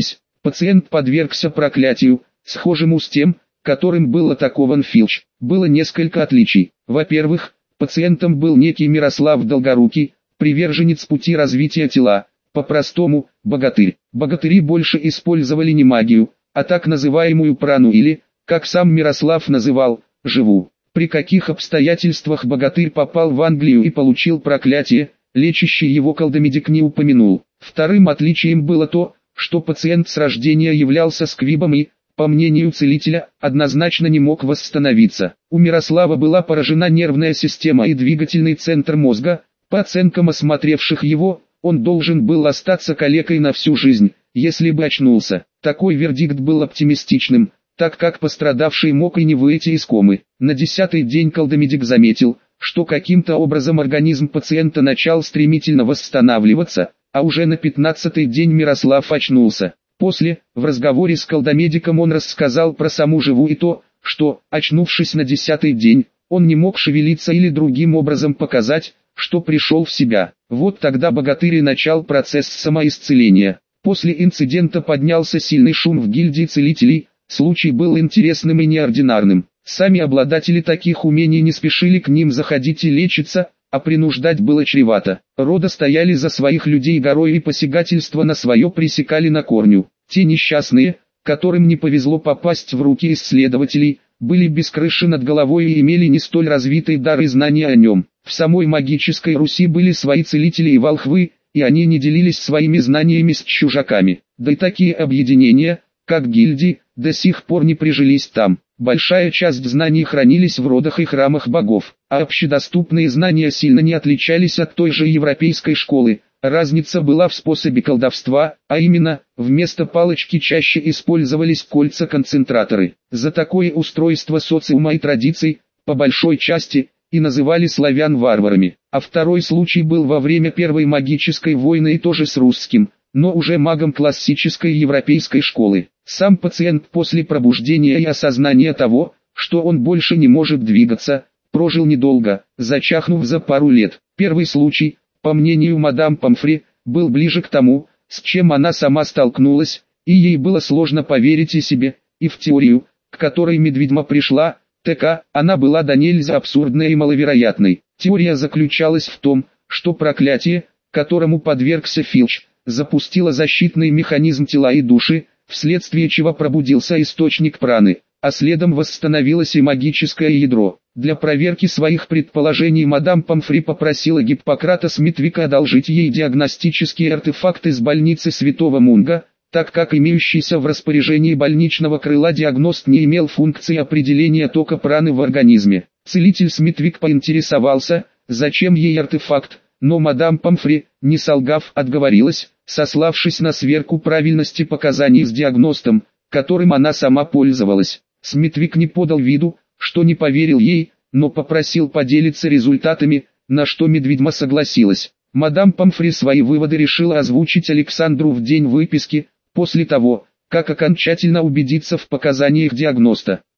Пациент подвергся проклятию, схожему с тем, которым был атакован Филч. Было несколько отличий. Во-первых, пациентом был некий Мирослав Долгорукий, приверженец пути развития тела, по-простому, богатырь. Богатыри больше использовали не магию, а так называемую прану или, как сам Мирослав называл, живу. При каких обстоятельствах богатырь попал в Англию и получил проклятие, лечащий его колдомедик не упомянул. Вторым отличием было то, что пациент с рождения являлся сквибом и, по мнению целителя, однозначно не мог восстановиться. У Мирослава была поражена нервная система и двигательный центр мозга. По оценкам осмотревших его, он должен был остаться калекой на всю жизнь, если бы очнулся. Такой вердикт был оптимистичным, так как пострадавший мог и не выйти из комы. На десятый день колдомедик заметил, что каким-то образом организм пациента начал стремительно восстанавливаться, а уже на пятнадцатый день Мирослав очнулся. После, в разговоре с колдомедиком он рассказал про саму живу и то, что, очнувшись на десятый день, он не мог шевелиться или другим образом показать, что пришел в себя. Вот тогда богатырь и начал процесс самоисцеления. После инцидента поднялся сильный шум в гильдии целителей, случай был интересным и неординарным. Сами обладатели таких умений не спешили к ним заходить и лечиться, а принуждать было чревато. Рода стояли за своих людей горой и посягательство на свое пресекали на корню. Те несчастные, которым не повезло попасть в руки исследователей, были без крыши над головой и имели не столь развитый дар и знания о нем. В самой магической Руси были свои целители и волхвы, и они не делились своими знаниями с чужаками. Да и такие объединения, как гильдии, до сих пор не прижились там. Большая часть знаний хранились в родах и храмах богов, а общедоступные знания сильно не отличались от той же европейской школы. Разница была в способе колдовства, а именно, вместо палочки чаще использовались кольца-концентраторы. За такое устройство социума и традиций, по большой части, и называли славян варварами. А второй случай был во время Первой магической войны и тоже с русским, но уже магом классической европейской школы. Сам пациент после пробуждения и осознания того, что он больше не может двигаться, прожил недолго, зачахнув за пару лет. Первый случай, по мнению мадам Помфри, был ближе к тому, с чем она сама столкнулась, и ей было сложно поверить и себе, и в теорию, к которой медведьма пришла. ТК, она была до нельзя абсурдной и маловероятной. Теория заключалась в том, что проклятие, которому подвергся Филч, запустило защитный механизм тела и души, вследствие чего пробудился источник праны, а следом восстановилось и магическое ядро. Для проверки своих предположений мадам Помфри попросила Гиппократа Смитвика одолжить ей диагностические артефакты из больницы Святого Мунга, так как имеющийся в распоряжении больничного крыла диагност не имел функции определения тока праны в организме. Целитель Смитвик поинтересовался, зачем ей артефакт, но мадам Помфри, не солгав, отговорилась, сославшись на сверку правильности показаний с диагностом, которым она сама пользовалась. Смитвик не подал виду, что не поверил ей, но попросил поделиться результатами, на что медведьма согласилась. Мадам Помфри свои выводы решила озвучить Александру в день выписки, после того, как окончательно убедиться в показаниях диагноста.